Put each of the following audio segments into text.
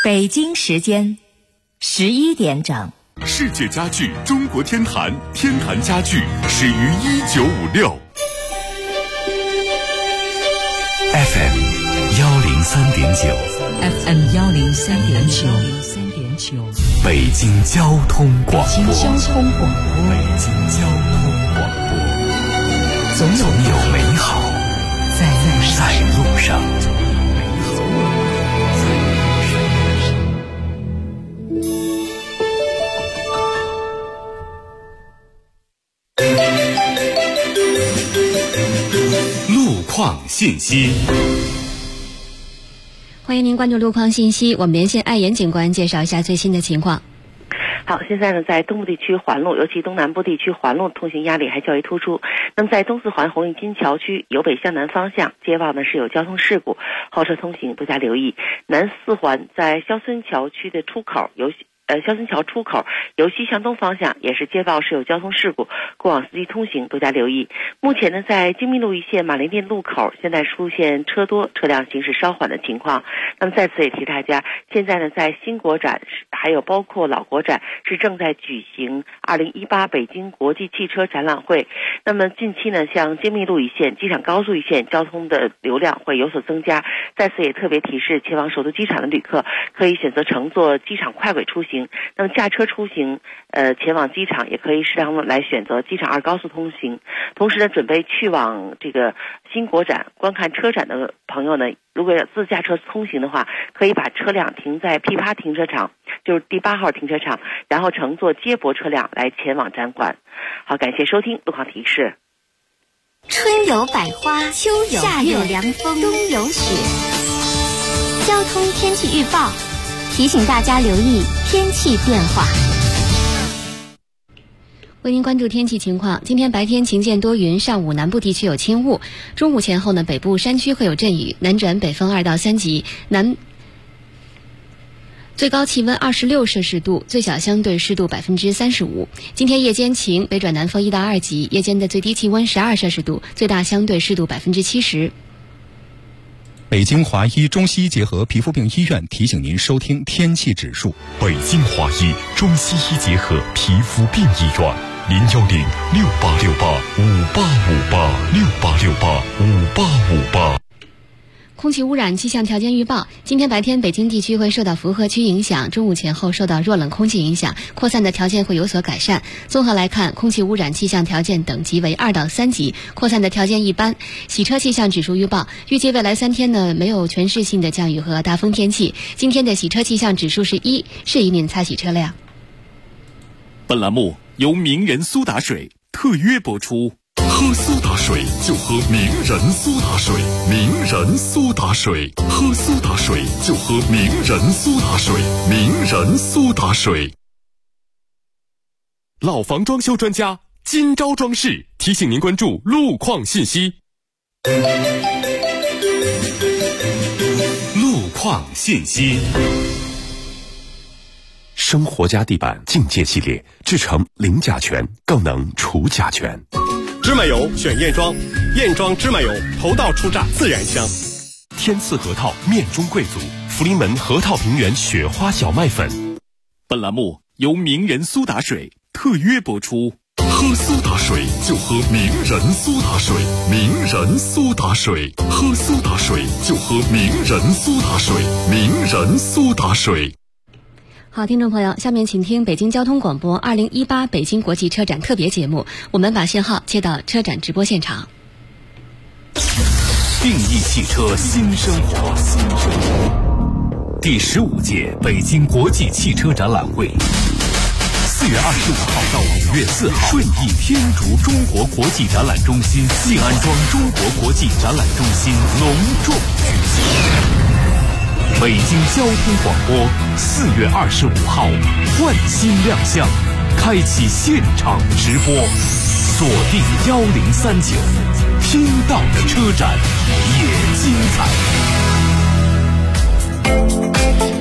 北京时间11点整。 世界家具中国天坛，天坛家具始于1956。 FM 103.9 FM 103.9 北京交通广播。 北京交通广播，总有美好在路上。 路况信息。 欢迎您关注路况信息，我们连线爱岩警官介绍一下最新的情况。 好，现在呢，在东部地区环路，尤其东南部地区环路通行压力还较为突出。那么在东四环红利金桥区由北向南方向街道呢是有交通事故，后车通行多加留意。南四环在肖森桥区的出口肖森桥出口由西向东方向也是街道是有交通事故，过往司机通行多加留意。目前呢，在京密路一线马林店路口现在出现车多车辆行驶稍缓的情况。那么在此也提大家，现在呢在新国展还有包括老国展是正在举行2018北京国际汽车展览会。那么近期呢，像京密路一线、机场高速一线交通的流量会有所增加。在此也特别提示前往首都机场的旅客可以选择乘坐机场快轨出行。那么驾车出行前往机场也可以适当的来选择机场2高速通行。同时呢，准备去往这个新国展观看车展的朋友呢，如果要自驾车通行的话，可以把车辆停在 P8 停车场，就是第8号停车场，然后乘坐接驳车辆来前往展馆。好，感谢收听路况提示。 春有百花，秋有夏有凉风，冬有雪。交通天气预报提醒大家留意天气变化。 为您关注天气情况，今天白天晴间多云，上午南部地区有轻雾，中午前后呢，北部山区会有阵雨，南转北风2到3级，最高气温26摄氏度，最小相对湿度35%。今天夜间晴，北转南风1到2级，夜间的最低气温12摄氏度，最大相对湿度70%。 北京华医中西医结合皮肤病医院提醒您收听天气指数。 北京华医中西医结合皮肤病医院，0106868585858，68685858。 空气污染气象条件预报，今天白天北京地区会受到符合区影响，中午前后受到弱冷空气影响，扩散的条件会有所改善。综合来看，空气污染气象条件等级为2到3级，扩散的条件一般。洗车气象指数预报，预计未来3天呢没有全市性的降雨和大风天气。今天的洗车气象指数是1，适宜您擦洗车辆。 本栏目由名人苏打水特约播出。喝苏打水就喝名人苏打水，名人苏打水，喝苏打水就喝名人苏打水，名人苏打水。老房装修专家金招装饰提醒您关注路况信息。路况信息。生活家地板境界系列制成零甲醛，更能除甲醛。 芝麻油选燕庄，燕庄芝麻油头道出榨，自然香。 天赐核桃面中贵族，福临门核桃平原雪花小麦粉。本栏目由名人苏打水特约播出。喝苏打水就喝名人苏打水，名人苏打水，喝苏打水就喝名人苏打水，名人苏打水。 好，听众朋友，下面请听北京交通广播2018北京国际车展特别节目，我们把信号切到车展直播现场。 定义汽车新生活，第15届北京国际汽车展览会，4月25号到5月4号，顺义天竺中国国际展览中心、静安庄中国国际展览中心隆重举行。北京交通广播4月25号换新亮相，开启现场直播，锁定1039，听到的车展也精彩。 好，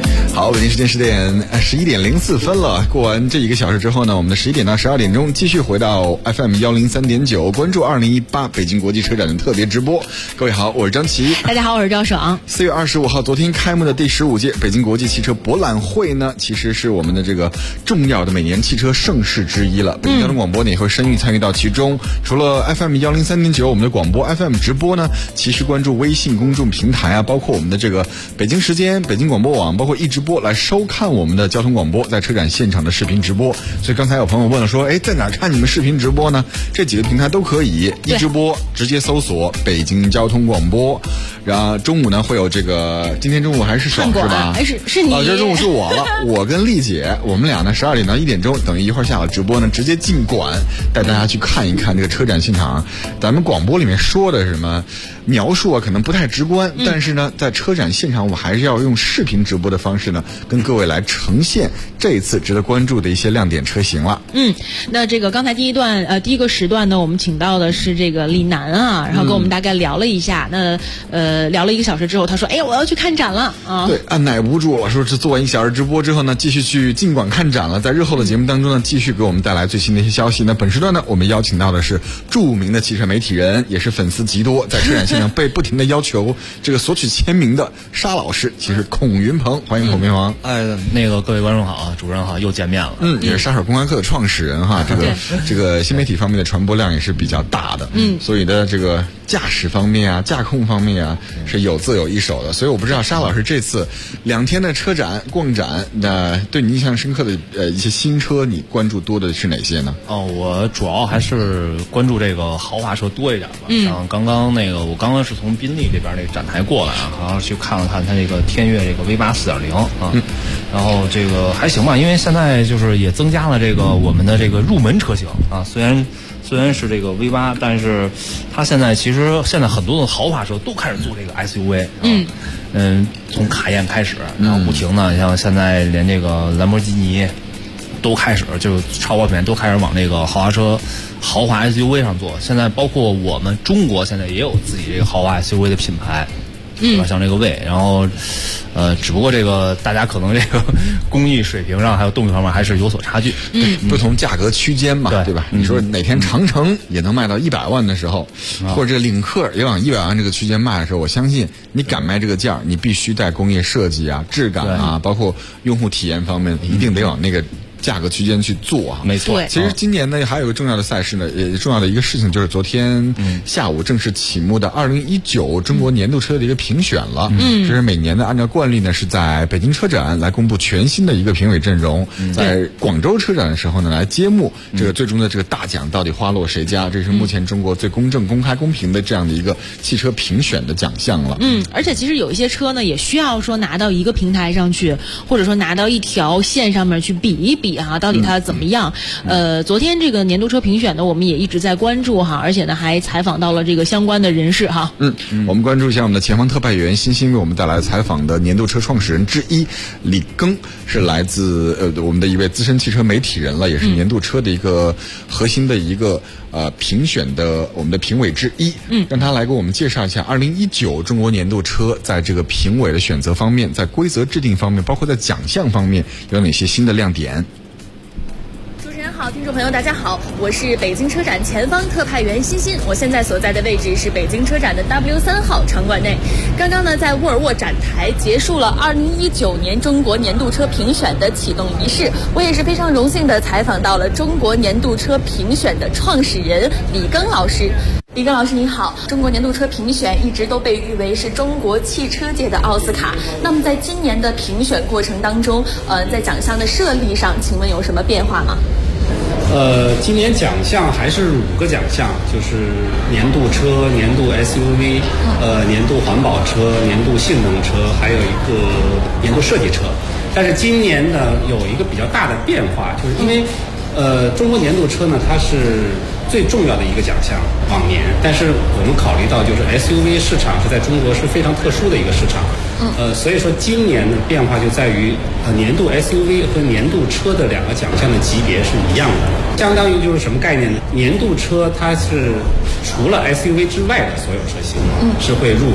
好，北京时间11点04分了。过完这1个小时之后呢，我们的11点到12点钟继续回到 FM103.9，关注2018北京国际车展的特别直播。各位好，我是张琪。 大家好，我是赵爽。 4月25号，昨天开幕的第15届北京国际汽车博览会呢，其实是我们的这个重要的每年汽车盛事之一了。北京交通广播呢也会参与到其中。除了 FM103.9 我们的广播 FM 直播呢，其实关注微信公众平台啊，包括我们的这个北京时间、北京广播网，包括一直播来收看我们的交通广播在车展现场的视频直播。所以刚才有朋友问了说，在哪看你们视频直播呢？这几个平台都可以，一直播直接搜索北京交通广播。然后中午呢会有这个，今天中午还是爽是吧？ 是你这中午是我了，我跟丽姐，我们俩呢12点到1点钟，等于一会儿下了直播呢，直接进馆带大家去看一看这个车展现场。咱们广播里面说的什么描述啊，可能不太直观，但是呢，在车展现场我们还是要用视频直播的方式呢，跟各位来呈现这一次值得关注的一些亮点车型了。 那这个刚才第一个时段呢，我们请到的是这个李楠啊，然后跟我们大概聊了一下。那聊了1个小时之后，他说：“我要去看展了啊！” 对，按耐不住了，说是做完1小时直播之后呢，继续去进馆看展了。在日后的节目当中呢，继续给我们带来最新的一些消息。那本时段呢，我们邀请到的是著名的汽车媒体人，也是粉丝极多，在车展现场被不停的要求这个索取签名的沙老师，其实孔云鹏，欢迎孔云鹏。 各位观众好啊，主任好，又见面了。 也是沙手公开课的创始人哈，这个新媒体方面的传播量也是比较大的。所以的这个驾驶方面啊、驾控方面啊，是有自有一手的。所以我不知道沙老师这次2天的车展逛展，对你印象深刻的一些新车，你关注多的是哪些呢？ 我主要还是关注这个豪华车多一点吧。像刚刚我刚刚是从宾利这边那个展台过来啊，然后去看了看它这个天越这个 V8 4.0啊，然后这个还行吧，因为现在就是也增加了这个我们的这个入门车型啊，虽然是这个 V8， 但是它现在很多的豪华车都开始做这个 SUV， 从卡宴开始，然后不停的，像现在连这个兰博基尼都开始，就是超跑品牌都开始往这个豪华 SUV 上做。现在包括我们中国现在也有自己这个豪华 SUV 的品牌。对吧？像这个魏，然后，只不过这个大家可能这个工艺水平上还有动力方面还是有所差距， 不同价格区间嘛，对吧？你说哪天长城也能卖到100万的时候，或者这领克也往100万这个区间卖的时候，我相信你敢卖这个价，你必须在工业设计啊、质感啊，包括用户体验方面，一定得往那个价格区间去做啊， 没错。 其实今年呢还有一个重要的赛事呢，也重要的一个事情就是昨天下午正式启幕的2019中国年度车的一个评选了。这是每年呢按照惯例呢是在北京车展来公布全新的一个评委阵容，在广州车展的时候呢来揭幕这个最终的这个大奖到底花落谁家。这是目前中国最公正、公开、公平的这样的一个汽车评选的奖项了。 而且其实有一些车呢也需要说拿到一个平台上去，或者说拿到一条线上面去比一比啊，到底它怎么样？昨天这个年度车评选呢，我们也一直在关注哈，而且呢还采访到了这个相关的人士哈。 我们关注一下我们的前方特派员欣欣为我们带来采访的年度车创始人之一李庚，是来自我们的一位资深汽车媒体人了，也是年度车的一个核心的一个评选的我们的评委之一。让他来给我们介绍一下2019中国年度车在这个评委的选择方面，在规则制定方面，包括在奖项方面有哪些新的亮点。 主持人好，听众朋友大家好，我是北京车展前方特派员欣欣，我现在所在的位置是北京车展的 W3 号场馆内。刚刚呢在沃尔沃展台结束了2019年中国年度车评选的启动仪式，我也是非常荣幸的采访到了中国年度车评选的创始人李庚老师。李庚老师您好，中国年度车评选一直都被誉为是中国汽车界的奥斯卡，那么在今年的评选过程当中，在奖项的设立上请问有什么变化吗？ 今年奖项还是5个奖项，就是年度车、年度 SUV、年度环保车、年度性能车，还有一个年度设计车。但是今年呢有一个比较大的变化，就是因为中国年度车呢它是最重要的一个奖项往年，但是我们考虑到就是 SUV 市场是在中国是非常特殊的一个市场，所以说今年的变化就在于年度 SUV 和年度车的2个奖项的级别是一样的，相当于就是什么概念呢？年度车它是除了 SUV 之外的所有车型是会入围，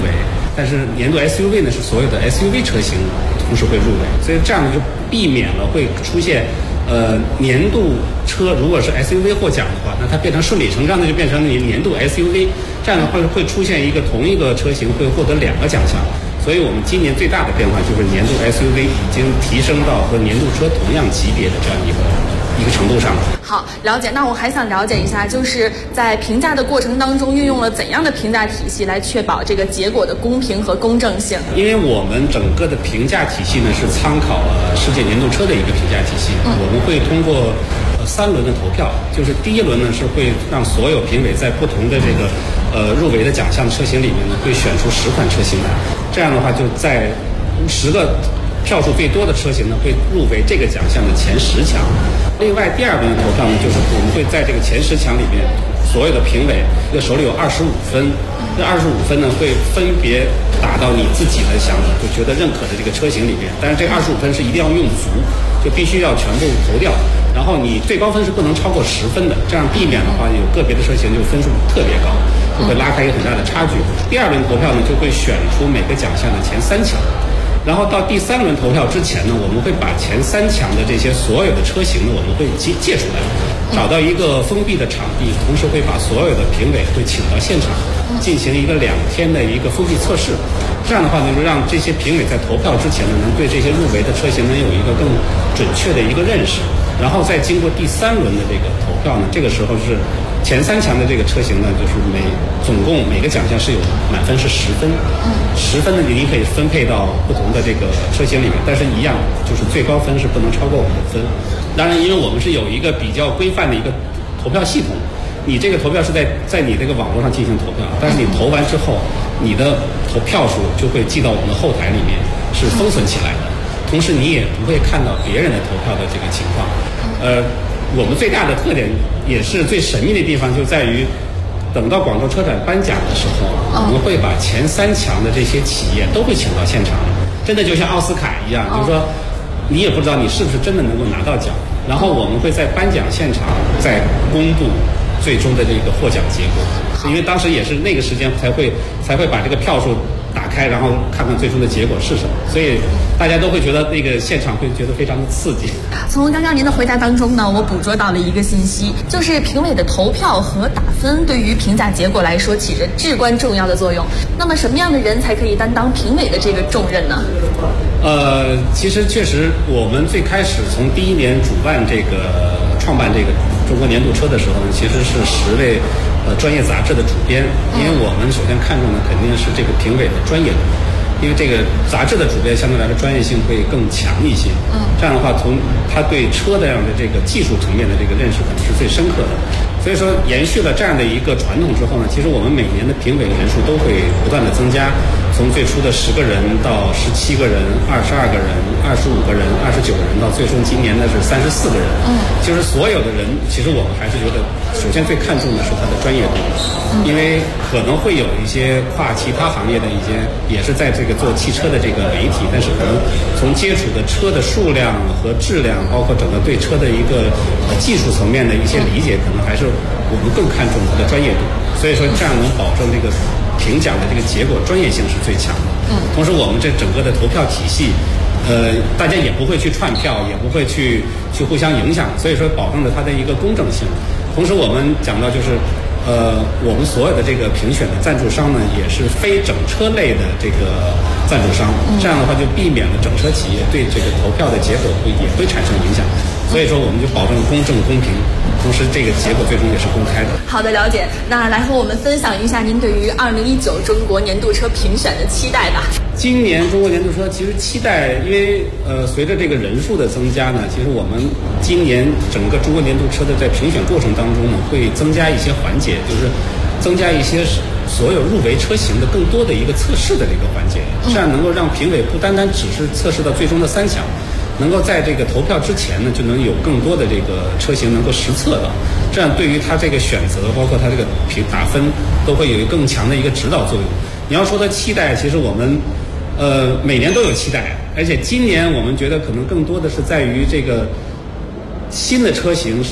但是年度 SUV 呢是所有的 SUV 车型同时会入围，所以这样就避免了会出现年度车如果是 SUV 获奖的话，那它变成顺理成章的就变成年度 SUV， 这样的话会出现一个同一个车型会获得2个奖项。所以我们今年最大的变化就是年度 SUV 已经提升到和年度车同样级别的这样一个程度上。 好，了解。那我还想了解一下，就是在评价的过程当中运用了怎样的评价体系来确保这个结果的公平和公正性？ 因为我们整个的评价体系呢是参考了世界年度车的一个评价体系，我们会通过3轮的投票，就是第一轮呢是会让所有评委在不同的这个入围的奖项车型里面呢会选出10款车型来，这样的话就在10个票数最多的车型呢会入围这个奖项的前10强。另外第2轮的投票呢，就是我们会在这个前10强里面，所有的评委一个手里有25分，这25分呢会分别打到你自己的就觉得认可的这个车型里面，但是这25分是一定要用足，就必须要全部投掉，然后你最高分是不能超过10分的，这样避免的话有个别的车型就分数特别高，就会拉开一个很大的差距。第2轮投票呢就会选出每个奖项的前3强。然后到第3轮投票之前呢，我们会把前3强的这些所有的车型呢，我们会借出来，找到一个封闭的场地，同时会把所有的评委会请到现场，进行一个2天的一个封闭测试。这样的话呢，就让这些评委在投票之前呢，能对这些入围的车型能有一个更准确的一个认识。然后再经过第3轮的这个投票呢，这个时候是前3强的这个车型呢，就是总共每个奖项是有满分是10分，10分呢你可以分配到不同的这个车型里面，但是一样就是最高分是不能超过5分。当然，因为我们是有一个比较规范的一个投票系统，你这个投票是在你这个网络上进行投票，但是你投完之后，你的投票数就会记到我们的后台里面，是封存起来的。同时，你也不会看到别人的投票的这个情况。我们最大的特点也是最神秘的地方，就在于等到广州车展颁奖的时候，我们会把前3强的这些企业都会请到现场，真的就像奥斯卡一样，就是说你也不知道你是不是真的能够拿到奖，然后我们会在颁奖现场再公布最终的这个获奖结果，因为当时也是那个时间才会把这个票数打开，然后看看最终的结果是什么，所以大家都会觉得那个现场会觉得非常的刺激。 从刚刚您的回答当中呢，我捕捉到了一个信息，就是评委的投票和打分对于评价结果来说起着至关重要的作用。那么什么样的人才可以担当评委的这个重任呢？ 其实确实，我们最开始从第1年创办这个中国年度车的时候呢，其实是10位专业杂志的主编，因为我们首先看重的肯定是这个评委的专业度，因为这个杂志的主编相对来说专业性会更强一些。这样的话，从他对车的这个技术层面的这个认识可能是最深刻的。所以说，延续了这样的一个传统之后呢，其实我们每年的评委人数都会不断的增加，从最初的10个人到17个人、22个人、25个人、29个人，到最终今年的是34个人。就是所有的人，其实我们还是觉得，首先最看重的是他的专业度，因为可能会有一些跨其他行业的一些，也是在这个做汽车的这个媒体，但是可能从接触的车的数量和质量，包括整个对车的一个技术层面的一些理解，可能还是我们更看重它的专业度。所以说，这样能保证这个评奖的这个结果专业性是最强的。同时我们这整个的投票体系，大家也不会去串票，也不会去互相影响，所以说保证了它的一个公正性。同时我们讲到就是我们所有的这个评选的赞助商呢，也是非整车类的这个赞助商，这样的话就避免了整车企业对这个投票的结果也会产生影响。所以说我们就保证公正公平，同时这个结果最终也是公开的。 好的，了解。那来和我们分享一下您对于2019中国年度车评选的期待吧。 今年中国年度车其实期待，因为随着这个人数的增加呢，其实我们今年整个中国年度车的在评选过程当中呢，会增加一些环节，就是增加一些所有入围车型的更多的一个测试的这个环节，这样能够让评委不单单只是测试到最终的3强，能够在这个投票之前呢，就能有更多的这个车型能够实测到，这样对于他这个选择，包括他这个打分，都会有一个更强的一个指导作用。你要说的期待，其实我们每年都有期待，而且今年我们觉得可能更多的是在于这个新的车型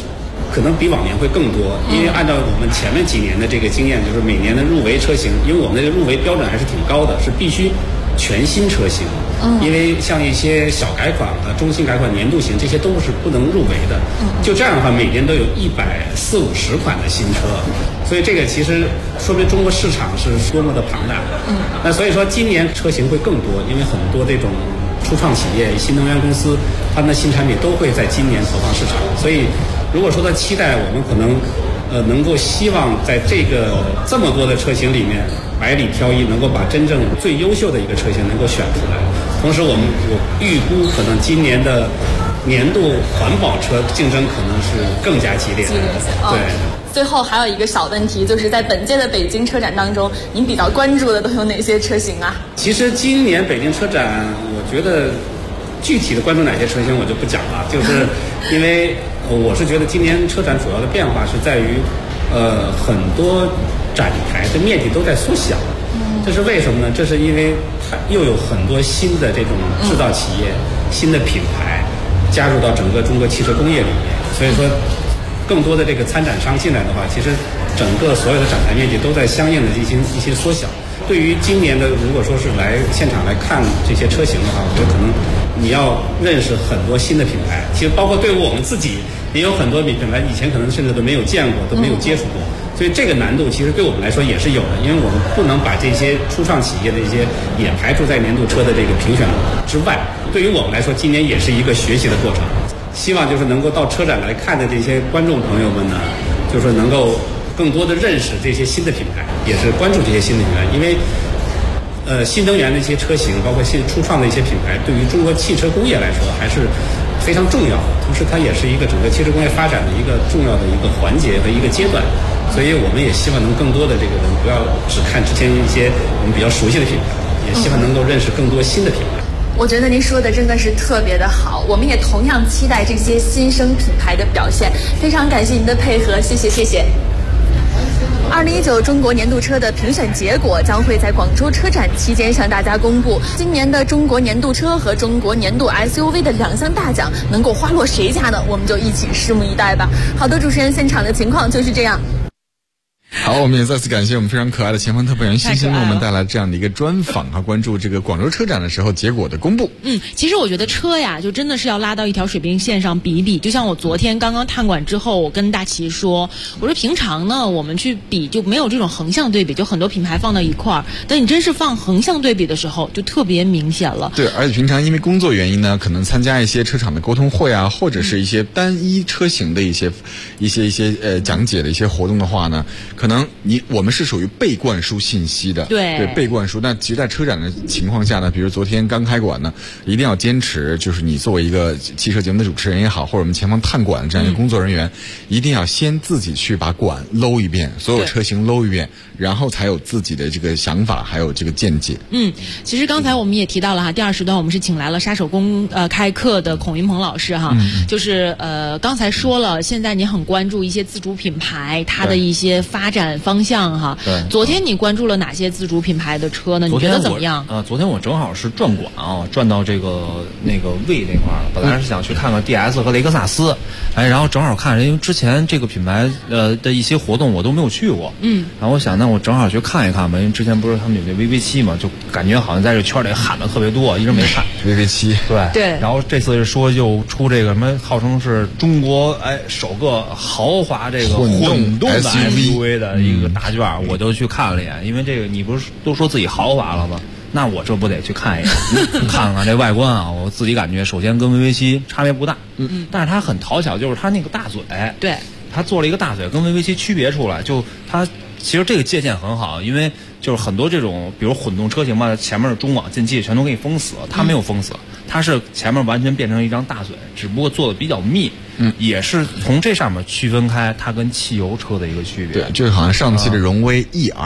可能比往年会更多，因为按照我们前面几年的这个经验，就是每年的入围车型，因为我们的入围标准还是挺高的，是必须全新车型。因为像一些小改款和中型改款、年度型这些都是不能入围的。就这样的话，每年都有140-150款的新车，所以这个其实说明中国市场是多么的庞大。那所以说今年车型会更多，因为很多这种初创企业、新能源公司，他们的新产品都会在今年投放市场。所以如果说他期待，我们可能能够希望在这么多的车型里面百里挑一，能够把真正最优秀的一个车型能够选出来。同时我预估可能今年的年度环保车竞争可能是更加激烈的。对。 最后还有一个小问题，就是在本届的北京车展当中，您比较关注的都有哪些车型啊？ 其实今年北京车展，我觉得具体的关注哪些车型我就不讲了，就是因为我是觉得今年车展主要的变化是在于，很多展台的面积都在缩小。这是为什么呢？这是因为它又有很多新的这种制造企业、新的品牌加入到整个中国汽车工业里面，所以说更多的这个参展商进来的话，其实整个所有的展台面积都在相应的一些缩小。对于今年的，如果说是来现场来看这些车型的话，我觉得可能你要认识很多新的品牌，其实包括对于我们自己也有很多品牌以前可能甚至都没有见过，都没有接触过。所以这个难度其实对我们来说也是有的，因为我们不能把这些初创企业的一些也排除在年度车的这个评选之外。对于我们来说，今年也是一个学习的过程。希望就是能够到车展来看的这些观众朋友们呢，就是能够更多的认识这些新的品牌，也是关注这些新的品牌，因为新能源的一些车型，包括新初创的一些品牌，对于中国汽车工业来说还是非常重要的，同时它也是一个整个汽车工业发展的一个重要的一个环节和一个阶段。所以我们也希望能更多的这个人不要只看之前一些我们比较熟悉的品牌，也希望能够认识更多新的品牌。 我觉得您说的真的是特别的好，我们也同样期待这些新生品牌的表现。非常感谢您的配合，谢谢。2019中国年度车的评选结果将会在广州车展期间向大家公布。今年的中国年度车和中国年度 SUV 的2项大奖能够花落谁家呢？我们就一起拭目以待吧。好的，主持人，现场的情况就是这样。 好，我们也再次感谢我们非常可爱的前方特派员欣欣为我们带来这样的一个专访和关注这个广州车展的时候结果的公布。 其实我觉得车呀，就真的是要拉到一条水平线上比一比。就像我昨天刚刚探馆之后，我跟大齐说，我说平常呢我们去比就没有这种横向对比，就很多品牌放到一块儿，等你真是放横向对比的时候，就特别明显了。 对，而且平常因为工作原因呢，可能参加一些车厂的沟通会啊，或者是一些单一车型的一些讲解的一些活动的话呢，可能我们是属于被灌输信息的，对被灌输。那其实在车展的情况下呢，比如昨天刚开馆呢，一定要坚持，就是你作为一个汽车节目的主持人也好，或者我们前方探馆的这样一个工作人员，一定要先自己去把馆搂一遍，所有车型搂一遍，然后才有自己的这个想法，还有这个见解。 其实刚才我们也提到了哈，第2时段我们是请来了杀手工开课的孔云鹏老师哈，就是刚才说了，现在你很关注一些自主品牌它的一些发展方向哈。昨天你关注了哪些自主品牌的车呢？你觉得怎么样？ 昨天我正好是转馆啊，转到这个那个魏那块儿了。本来是想去看看 DS 和雷克萨斯，然后正好看，因为之前这个品牌的一些活动我都没有去过，然后我想那我正好去看一看吧，因为之前不是他们有那 VV7 嘛，就感觉好像在这圈里喊的特别多，一直没看。 VV7 对。 然后这次说又出这个什么，号称是中国首个豪华这个混动的 SUV 的一个大卷，我就去看了一眼，因为这个你不是都说自己豪华了吗？那我这不得去看一眼，看看这外观啊！我自己感觉，首先跟VV7差别不大，但是它很讨巧，就是它那个大嘴， 对， 它做了一个大嘴，跟VV7区别出来，就它其实这个借鉴很好，因为就是很多这种比如混动车型嘛，前面的中网进气全都给你封死，它没有封死，它是前面完全变成一张大嘴，只不过做的比较密。也是从这上面区分开它跟汽油车的一个区别。 对，就好像上汽的荣威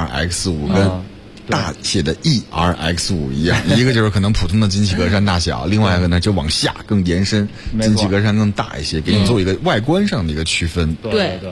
ERX5 跟大写的 ERX5 一样，一个就是可能普通的进气格栅大小，另外一个呢就往下更延伸，进气格栅更大一些，给你做一个外观上的一个区分。 对。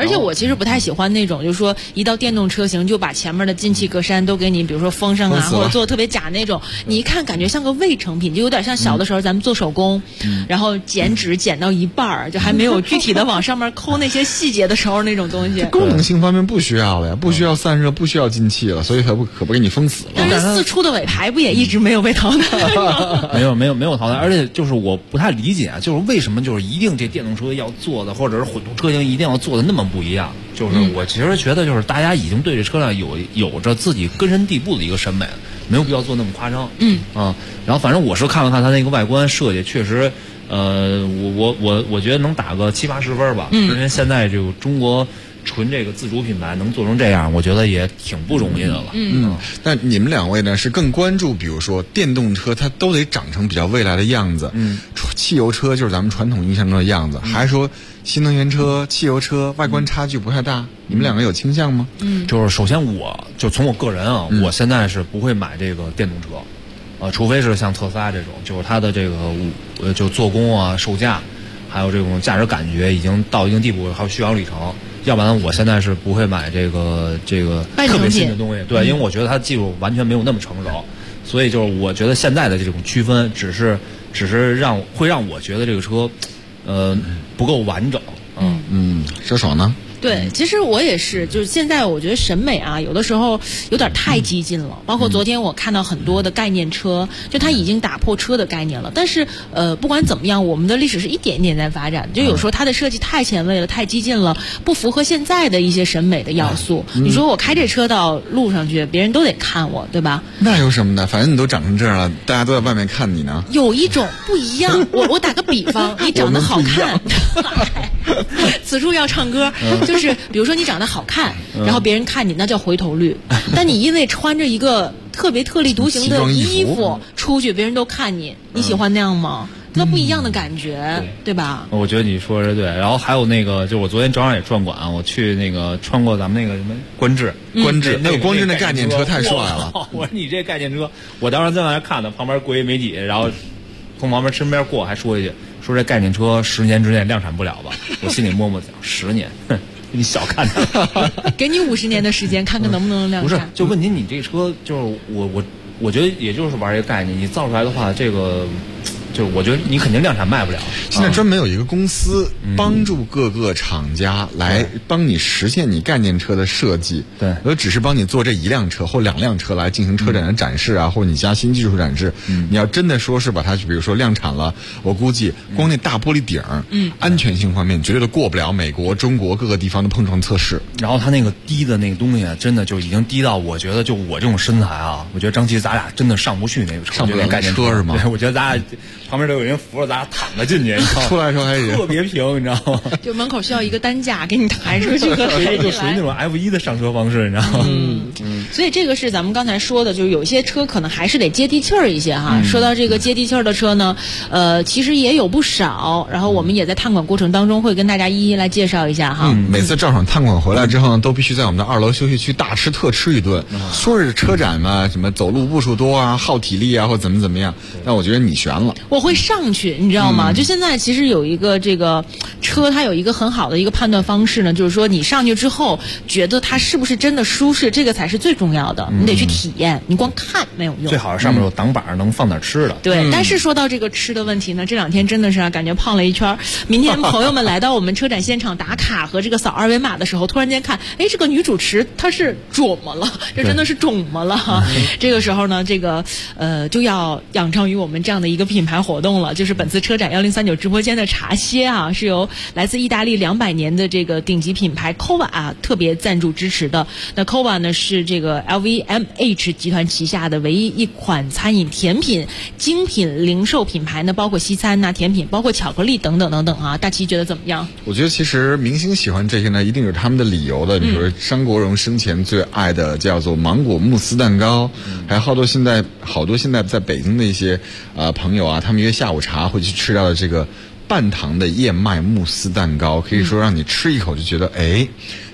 而且我其实不太喜欢那种，就是说一到电动车型就把前面的进气格栅都给你，比如说封上啊，或者做的特别假那种，你一看感觉像个未成品，就有点像小的时候咱们做手工，然后剪纸剪到一半儿，就还没有具体的往上面抠那些细节的时候那种东西。 功能性方面不需要了呀，不需要散热，不需要进气了，所以可不给你封死了。 但是四出的尾排不也一直没有被淘汰吗？ 没有淘汰，而且就是我不太理解，就是为什么就是一定这电动车要做的，或者是混动车型一定要做的那么不一样？就是我其实觉得，就是大家已经对这车辆有着自己根深蒂固的一个审美，没有必要做那么夸张。然后反正我是看了看它那个外观设计，确实，我觉得能打个70-80分吧。因为现在这个中国纯这个自主品牌能做成这样，我觉得也挺不容易的了。 那你们两位呢是更关注，比如说电动车它都得长成比较未来的样子，汽油车就是咱们传统印象中的样子，还是说新能源车、汽油车外观差距不太大？你们两个有倾向吗？ 就是首先我就从我个人啊，我现在是不会买这个电动车，除非是像特斯拉这种，就是它的这个就做工啊、售价，还有这种驾驶感觉已经到一定地步，还有续航里程。要不然我现在是不会买这个特别新的东西，对，因为我觉得它技术完全没有那么成熟，所以就是我觉得现在的这种区分只是会让我觉得这个车不够完整。 周爽呢？ 对，其实我也是，就是现在我觉得审美啊，有的时候有点太激进了。包括昨天我看到很多的概念车，就它已经打破车的概念了。但是不管怎么样，我们的历史是一点一点在发展，就有时候它的设计太前卫了，太激进了，不符合现在的一些审美的要素。你说我开这车到路上去，别人都得看我，对吧？ 那有什么的？反正你都长成这样了，大家都在外面看你呢。 有一种不一样，我打个比方，你长得好看，此处要唱歌。就是比如说你长得好看，然后别人看你那叫回头率，但你因为穿着一个特别特立独行的衣服出去，别人都看你，你喜欢那样吗？那不一样的感觉，对吧？ 我觉得你说的是对。然后还有那个，就我昨天正好也转馆，我去那个穿过咱们那个什么观致， 那个观致那概念车太帅了。 我说你这概念车，我当时在那看呢，旁边过一媒体，然后从旁边身边过，还说一句，说这概念车10年之内量产不了吧？我心里默默想，10年，你小看它， 给你50年的时间，看看能不能量产。 不是，就问题你这车就是我觉得也就是玩一个概念，你造出来的话，这个就是我觉得你肯定量产卖不了。 现在专门有一个公司帮助各个厂家来帮你实现你概念车的设计， 对， 而只是帮你做这1辆车或2辆车来进行车展的展示啊，或者你家新技术展示。你要真的说是把它，比如说量产了，我估计光那大玻璃顶，安全性方面绝对都过不了美国、中国各个地方的碰撞测试。 然后它那个低的那个东西啊，真的就已经低到我觉得就我这种身材啊，我觉得张琪咱俩真的上不去那个车， 上不了概念车是吗？ 对，我觉得咱俩旁边都有人扶着，咱俩躺着进去，你知道吗？ 出来的时候还是特别平，你知道吗？ 就门口需要一个担架给你抬出去和抬进来， 就属于那种 F1 的上车方式，你知道吗？ 所以这个是咱们刚才说的，就是有些车可能还是得接地气儿一些哈。说到这个接地气儿的车呢，其实也有不少，然后我们也在探馆过程当中会跟大家一一来介绍一下哈。 每次赵爽探馆回来之后呢，都必须在我们的2楼休息区大吃特吃一顿。说是车展嘛，什么走路步数多啊，耗体力啊，或怎么样，但我觉得你悬了。 我会上去，你知道吗？就现在其实有一个这个车，它有一个很好的一个判断方式呢，就是说你上去之后觉得它是不是真的舒适，这个才是最重要的。你得去体验，你光看没有用。 最好是上面有挡板，能放点吃的。 对，但是说到这个吃的问题呢，这2天真的是感觉胖了一圈。明天朋友们来到我们车展现场打卡和这个扫2维码的时候，突然间看，哎，这个女主持她是肿么了？这真的是肿么了哈！这个时候呢，这个就要仰仗于我们这样的一个品牌活动了，就是本次车展1039直播间的茶歇啊，是由来自意大利200年的这个顶级品牌 Cova 啊特别赞助支持的。那 Cova 呢是这个 LVMH 集团旗下的唯一一款餐饮甜品精品零售品牌呢，包括西餐呐、甜品，包括巧克力等等等等啊。大齐觉得怎么样？ 我觉得其实明星喜欢这些呢，一定有他们的理由的。比如说张国荣生前最爱的叫做芒果慕斯蛋糕，还有好多现在在北京的一些朋友啊，他们约下午茶会去吃到的这个半糖的燕麦慕斯蛋糕，可以说让你吃一口就觉得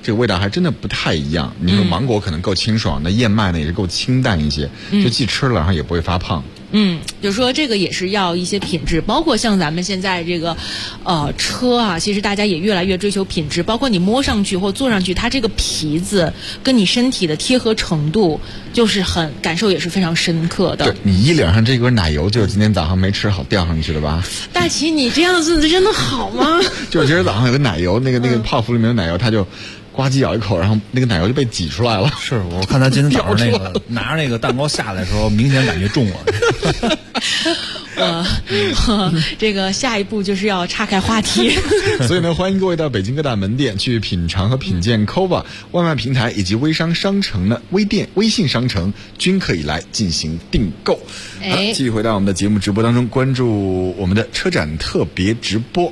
这个味道还真的不太一样。你说芒果可能够清爽，那燕麦呢也是够清淡一些，就既吃了然后也不会发胖。 就说这个也是要一些品质，包括像咱们现在这个车啊，其实大家也越来越追求品质，包括你摸上去或坐上去，它这个皮子跟你身体的贴合程度，就是感受也是非常深刻的。 对，你衣领上这根奶油就是今天早上没吃好掉上去的吧？ 大齐，你这样子真的好吗？ 就是今儿早上有个奶油，那个泡芙里面有奶油，它就呱唧咬一口，然后那个奶油就被挤出来了。 是我看他今天早上那个拿着那个蛋糕下来的时候，明显感觉重了。 这个下一步就是要岔开话题。 所以呢，欢迎各位到北京各大门店去品尝和品鉴 COVA 外卖平台以及微商商城呢，微店、微信商城均可以来进行订购。继续回到我们的节目直播当中，关注我们的车展特别直播。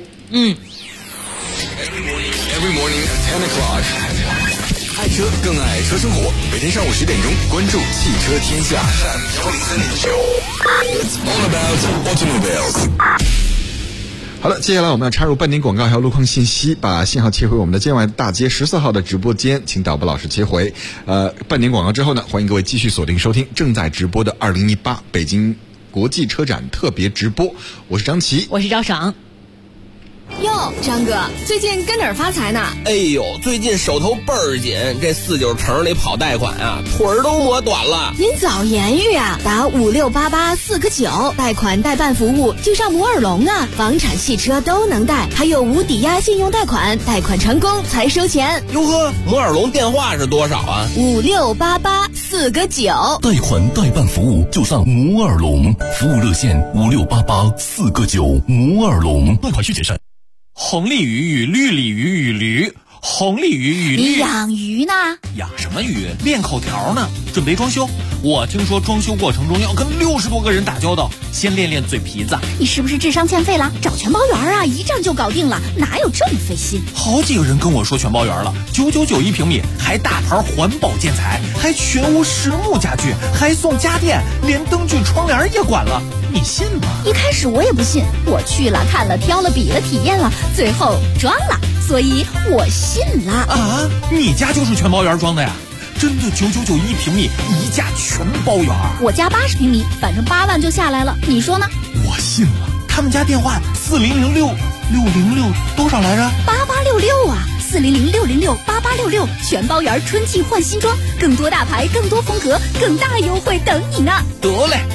Every morning at 10 o'clock， 爱车更爱车生活。每天上午10点钟，关注汽车天下。It's all about automobiles。 好了，接下来我们要插入半点广告还有路况信息，把信号切回我们的建外大街14号的直播间，请导播老师切回。半点广告之后呢，欢迎各位继续锁定收听正在直播的2018北京国际车展特别直播。我是张琪， 我是赵爽。 哟，张哥，最近跟哪儿发财呢？ 哎呦，最近手头倍儿紧，这49城里跑贷款啊，腿儿都磨短了。 您早言语啊，打5688-4个9，贷款代办服务就上摩尔龙啊，房产、汽车都能贷，还有无抵押信用贷款，贷款成功才收钱。 哟呵，摩尔龙电话是多少啊 ？5688-4个9， 贷款代办服务就上摩尔龙，服务热线5688-4个9，摩尔龙，贷款需谨慎。 红鲤鱼与绿鲤鱼与驴，红鲤鱼与绿。 你养鱼呢？ 养什么鱼？练口条呢。准备装修，我听说装修过程中要跟60多个人打交道，先练练嘴皮子。 你是不是智商欠费了？找全包圆啊，一站就搞定了，哪有这么费心？ 好几个人跟我说全包圆了，999一平米，还大牌环保建材，还全屋实木家具，还送家电，连灯具窗帘也管了，你信吗？ 一开始我也不信，我去了看了挑了比了体验了，最后装了，所以我信了。 啊，你家就是全包圆装的呀？真的999一平米，一价全包圆。 我家80平米，反正8万就下来了，你说呢？ 我信了。他们家电话4006多少来着 ？8866啊，4006068866，全包圆，春季换新装，更多大牌，更多风格，更大优惠等你呢。 得嘞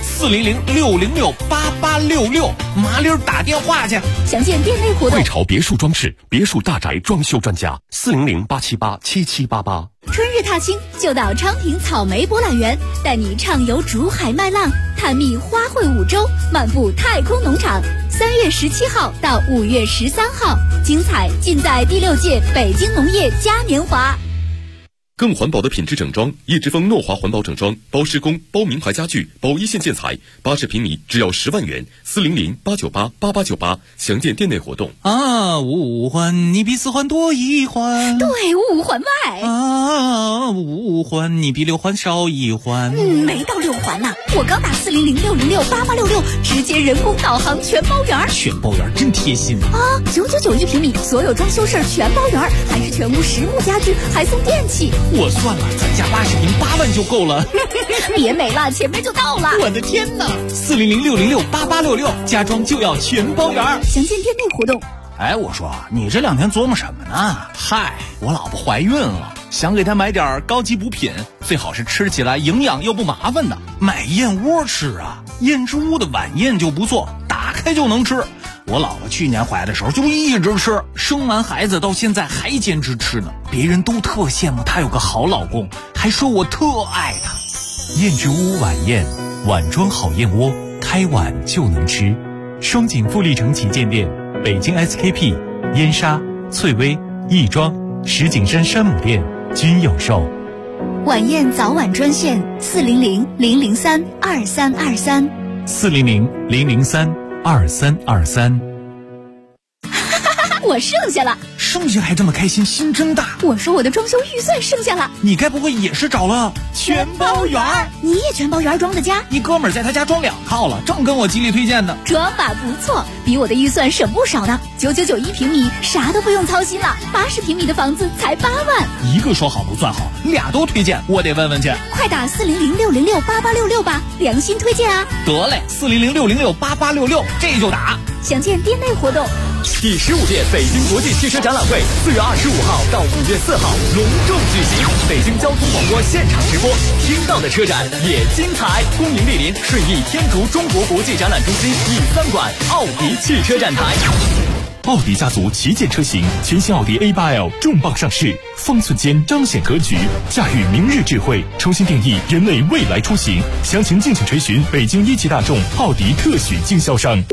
，4006068866，麻溜打电话去。 详见店内活动。 汇潮别墅装饰，别墅大宅装修专家，400-878-7788。 春日踏青就到昌平草莓博览园，带你畅游竹海麦浪，探秘花卉五洲，漫步太空农场。3月17号到5月13号，精彩尽在第6届北京农业嘉年华。 更环保的品质整装，叶之峰诺华环保整装，包施工，包名牌家具，包一线建材，80平米只要10万元，400-898-8898，详见店内活动。 啊，五环你比4环多1环， 对，5环外。 啊，5环你比6环少1环。 没到6环呢，我刚打40006068866，直接人工导航全包圆。 全包圆真贴心啊！999一平米，所有装修事儿全包圆，还是全屋实木家具，还送电器。 我算了，咱家80平8万就够了。 别美了，前面就到了。 我的天哪！40006068866，家装就要全包圆。 详见店内活动。 哎，我说你这2天琢磨什么呢？嗨，我老婆怀孕了，想给她买点高级补品，最好是吃起来营养又不麻烦的。买燕窝吃啊，燕之屋的晚宴就不错，打开就能吃。我老婆去年怀的时候就一直吃，生完孩子到现在还坚持吃呢。别人都特羡慕她有个好老公，还说我特爱她。 燕之屋晚宴，碗装好燕窝，开碗就能吃。双井富力城旗舰店，北京 SKP、燕莎、翠微、亦庄、石景山山姆店均有售。 晚宴早晚专线400-003-2323。 400-003-2323。 我剩下了。 剩下还这么开心，心真大。 我说我的装修预算剩下了。 你该不会也是找了全包园？ 你也全包园装的家？ 你哥们儿在他家装2套了，正跟我极力推荐呢。 装法不错，比我的预算省不少呢。9991平米，啥都不用操心了。80平米的房子才8万。 一个说好不算好，2都推荐，我得问问去。 快打40060688866吧，良心推荐啊！ 得嘞，40060688866，这就打。 详见店内活动。 第15届北京国际汽车展览会4月25号到5月4号隆重举行，北京交通广播现场直播，听到的车展也精彩。恭迎莅临顺义天竺中国国际展览中心E3馆奥迪汽车展台。奥迪家族旗舰车型，全新奥迪 A8L 重磅上市，方寸间彰显格局，驾驭明日智慧，重新定义人类未来出行。详情敬请垂询北京一汽大众奥迪特许经销商。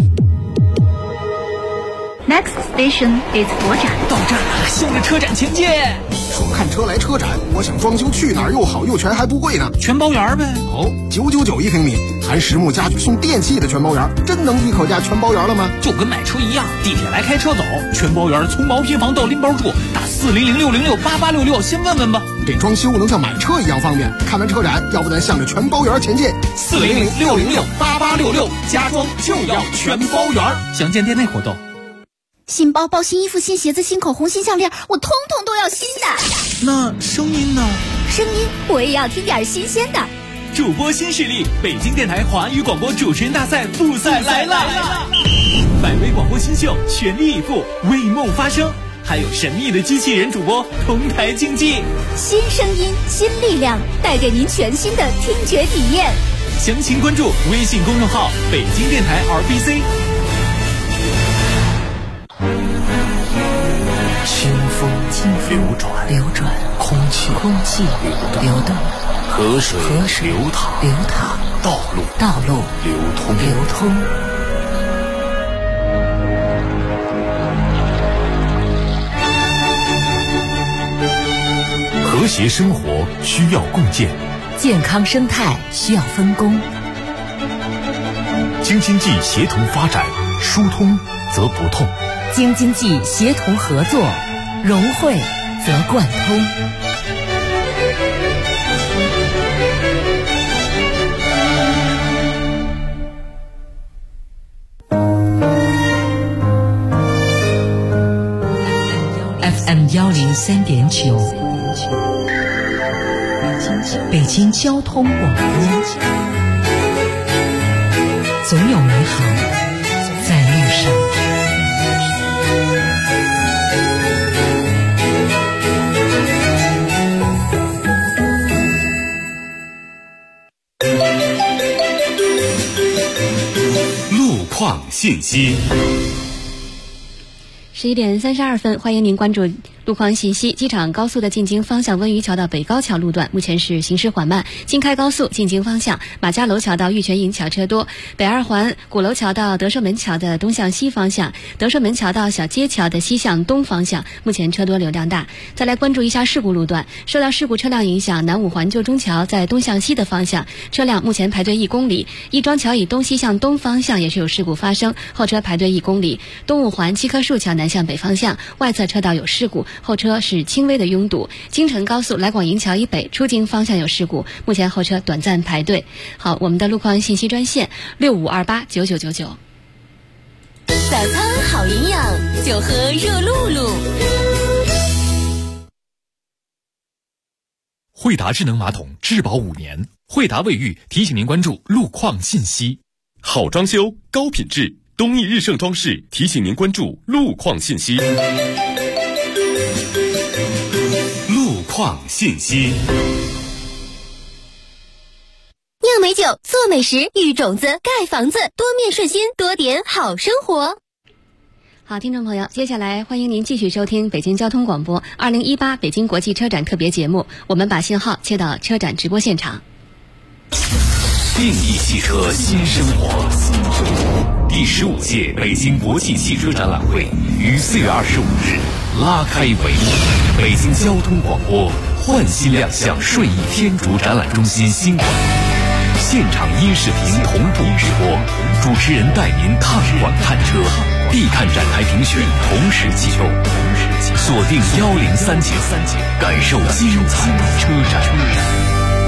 Next station is 国展。 到站了，向着车展前进。 说看车来车展，我想装修去哪儿又好又全还不贵呢？ 全包园呗。 哦，999平米，含实木家具送电器的全包园，真能一口价全包园了吗？ 就跟买车一样，地铁来开车走，全包园从毛坯房到拎包住，打40060688866，先问问吧。 这装修能像买车一样方便。看完车展，要不咱向着全包园前进。 40060688866，家装就要全包园。 详见店内活动。 新包包、新衣服、新鞋子、新口红、新项链，我通通都要新的。 那声音呢？ 声音我也要听点新鲜的。 主播新势力，北京电台华语广播主持人大赛复赛来了！100位广播新秀全力以赴，为梦发声，还有神秘的机器人主播同台竞技。 新声音，新力量，带给您全新的听觉体验。 详情关注微信公众号北京电台 RBC。 清风流转，空气流动，河水流淌，道路流通。 和谐生活需要共建， 健康生态需要分工。 京津冀协同发展，疏通则不痛。 京津冀协同合作，融汇则贯通。FM103.9，北京交通广播，总有美好在路上。 路况信息。 11点32分，欢迎您关注路况信息。机场高速的进京方向温榆桥到北高桥路段目前是行驶缓慢，京开高速进京方向马家楼桥到玉泉营桥车多，北二环鼓楼桥到德胜门桥的东向西方向，德胜门桥到小街桥的西向东方向目前车多流量大。再来关注一下事故路段，受到事故车辆影响，南五环旧中桥在东向西的方向车辆目前排队1公里，亦庄桥以东西向东方向也是有事故发生，后车排队1公里，东五环七棵树桥南向北方向外侧车道有事故，后车是轻微的拥堵。京承高速来广营桥以北出京方向有事故，目前后车短暂排队。好，我们的路况信息专线65289999。 早餐好营养，就喝热露露。 惠达智能马桶质保5年，惠达卫浴提醒您关注路况信息。好装修，高品质，东义日盛装饰提醒您关注路况信息。路况信息。 酿美酒，做美食，育种子，盖房子，多面顺心，多点好生活。 好，听众朋友，接下来欢迎您继续收听北京交通广播2018北京国际车展特别节目，我们把信号切到车展直播现场。 定义汽车新生活。第15届北京国际汽车展览会于4月25日拉开帷幕。北京交通广播焕新亮相顺义天竺展览中心新馆，现场音视频同步直播，主持人带您探馆看车。 必看展台评选同时启动，锁定1037，感受精彩车展。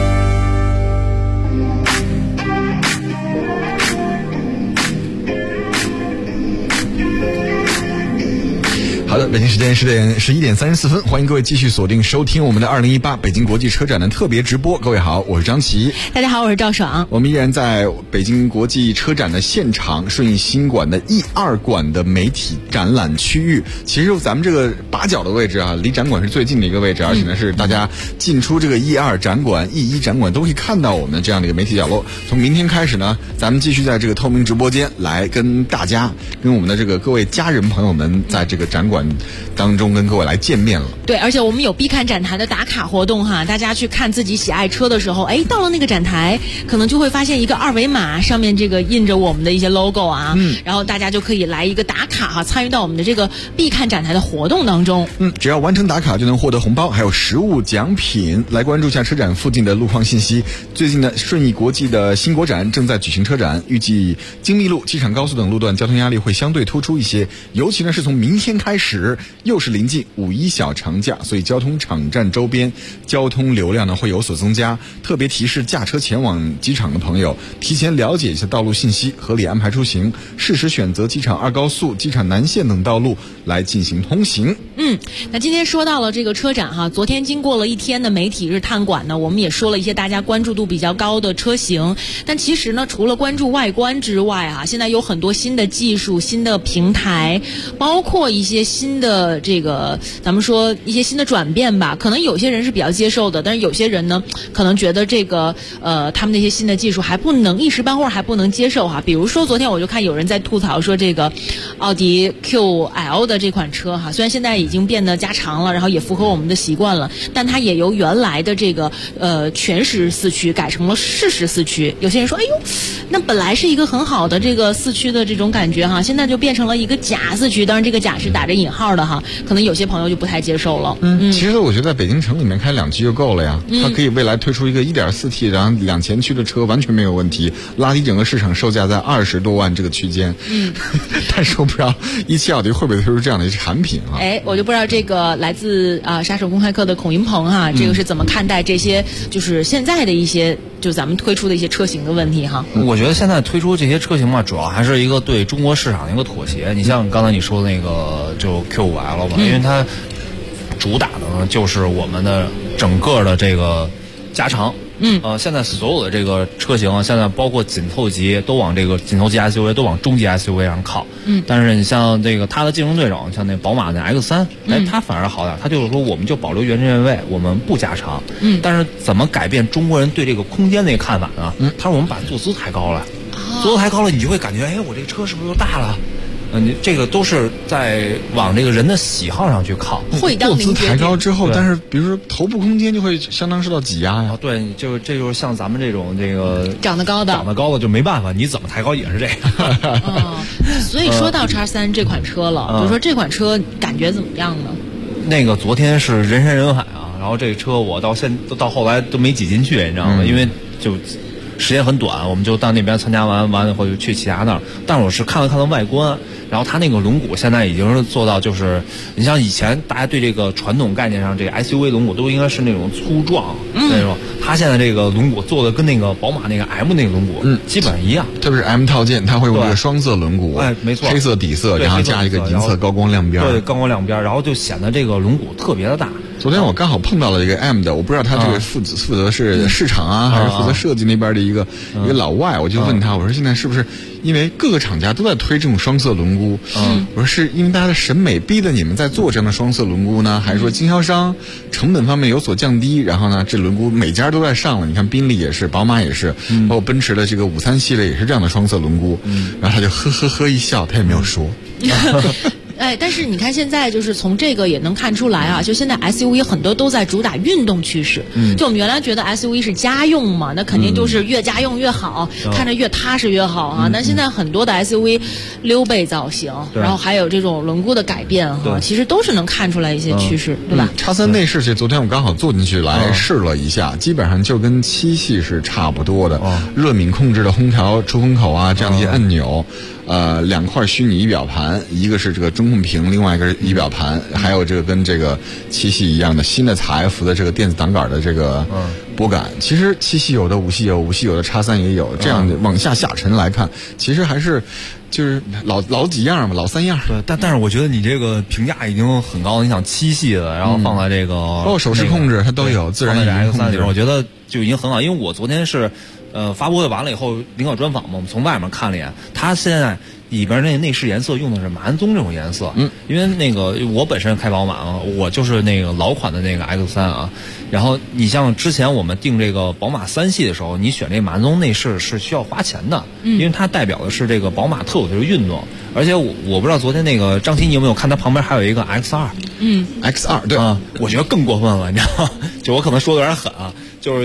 好的，北京时间11点34分，欢迎各位继续锁定收听我们的2018北京国际车展的特别直播。各位好，我是张琪。 大家好，我是赵爽。 我们依然在北京国际车展的现场，顺义新馆的 E2 馆的媒体展览区域。其实咱们这个把角的位置啊，离展馆是最近的一个位置，而且呢是大家进出这个 E2 展馆、E1 展馆都可以看到我们这样的一个媒体角落。从明天开始呢，咱们继续在这个透明直播间来跟大家、跟我们的这个各位家人朋友们，在这个展馆当中跟各位来见面了。 对，而且我们有必看展台的打卡活动哈，大家去看自己喜爱车的时候，到了那个展台，可能就会发现一个二维码，上面这个印着我们的一些 logo 啊，然后大家就可以来一个打卡哈，参与到我们的这个必看展台的活动当中。 只要完成打卡就能获得红包，还有实物奖品。来关注一下车展附近的路况信息。最近呢，顺义国际的新国展正在举行车展，预计京密路、机场高速等路段交通压力会相对突出一些，尤其呢是从明天开始，又是临近5·1小长假，所以交通场站周边交通流量呢会有所增加。特别提示驾车前往机场的朋友，提前了解一下道路信息，合理安排出行，适时选择机场2高速、机场南线等道路来进行通行。 那今天说到了这个车展哈，昨天经过了一天的媒体日探馆呢，我们也说了一些大家关注度比较高的车型。但其实呢，除了关注外观之外啊，现在有很多新的技术、新的平台，包括一些新的这个咱们说一些新的转变吧。可能有些人是比较接受的，但是有些人呢，可能觉得这个他们那些新的技术还不能一时半会儿还不能接受哈。比如说昨天我就看有人在吐槽说这个奥迪 QL 的这款车哈，虽然现在已经变得加长了，然后也符合我们的习惯了，但它也由原来的这个全时四驱改成了适时四驱。有些人说，哎呦，那本来是一个很好的这个四驱的这种感觉哈，现在就变成了一个假四驱，当然这个假是打着引号的哈，可能有些朋友就不太接受了。 其实我觉得在北京城里面开2驱就够了呀，它可以未来推出一个 1.4T 然后2前驱的车完全没有问题，拉低整个市场售价在20多万这个区间。但是我不知道17奥迪会不会推出这样的一产品啊？ 我就不知道这个来自杀手公开课的孔云鹏哈，这个是怎么看待这些就是现在的一些就咱们推出的一些车型的问题哈？ 我觉得现在推出这些车型嘛，主要还是一个对中国市场的一个妥协。你像刚才你说的那个就 Q5L 嘛，因为它主打的呢就是我们的整个的这个加长。现在所有的这个车型啊，现在包括紧凑级都往这个紧凑级 SUV 都往中级 SUV 上靠。但是你像这个它的竞争对手，像那宝马的 X3，它反而好点，它就是说我们就保留原汁原味，我们不加长。但是怎么改变中国人对这个空间那个看法呢？他说我们把坐姿抬高了，坐姿抬高了，你就会感觉，我这个车是不是又大了？你这个都是在往这个人的喜好上去靠， 坐姿抬高之后，但是比如说头部空间就会相当受到挤压呀。 对，这就是像咱们这种这个长得高的就没办法，你怎么抬高也是这个。 所以说到X3这款车了，比如说这款车感觉怎么样呢？ 那个昨天是人山人海啊，然后这个车我到后来都没挤进去，你知道吗？因为就时间很短，我们就到那边参加完以后就去其他那儿。但是我是看了外观，然后它那个轮毂现在已经是做到，就是你像以前大家对这个传统概念上，这个 SUV 轮毂都应该是那种粗壮那种，它现在这个轮毂做的跟那个宝马那个 M 那个轮毂基本上一样， 特别是 M 套件，它会用这个双色轮毂， 没错， 黑色底色，然后加一个银色高光亮边， 对，高光亮边，然后就显得这个轮毂特别的大。 昨天我刚好碰到了一个 M 的，我不知道他这个负责是市场啊，还是负责设计那边的一个老外，我就问他，我说现在是不是因为各个厂家都在推这种双色轮毂？我说是因为大家的审美逼得你们在做这样的双色轮毂呢，还是说经销商成本方面有所降低？然后呢，这轮毂每家都在上了，你看宾利也是，宝马也是，包括奔驰的这个53系列也是这样的双色轮毂。然后他就呵呵呵一笑，他也没有说。 但是你看现在就是从这个也能看出来啊，就现在 SUV 很多都在主打运动趋势。就我们原来觉得 SUV 是家用嘛，那肯定就是越家用越好，看着越踏实越好啊。但现在很多的 SUV 溜背造型，然后还有这种轮毂的改变哈，其实都是能看出来一些趋势，对吧 ？X3内饰其实昨天我刚好坐进去来试了一下，基本上就跟7系是差不多的，热敏控制的空调出风口啊这样的一些按钮。 2块虚拟仪表盘，一个是这个中控屏，另外一个是仪表盘，还有这个跟这个七系一样的新的XF 的这个电子挡杆的这个拨杆。其实七系有的，5系有，5系有的，X3也有。这样往下沉来看，其实还是就是老几样嘛，老3样。 对，但是我觉得你这个评价已经很高。你想7系的，然后放在这个包括手势控制它都有，自然语音 X3里边，我觉得就已经很好。因为我昨天是发布的完了以后领导专访嘛，我们从外面看了一眼，它现在里边那内饰颜色用的是马鞍棕这种颜色。因为那个我本身开宝马嘛，我就是那个老款的那个 X3 啊。然后你像之前我们订这个宝马3系的时候，你选这马鞍棕内饰是需要花钱的，因为它代表的是这个宝马特有的运动。而且我不知道昨天那个张琪你有没有看，它旁边还有一个 X2。 X2 对啊，我觉得更过分了，你知道吗？就我可能说的有点狠啊，就是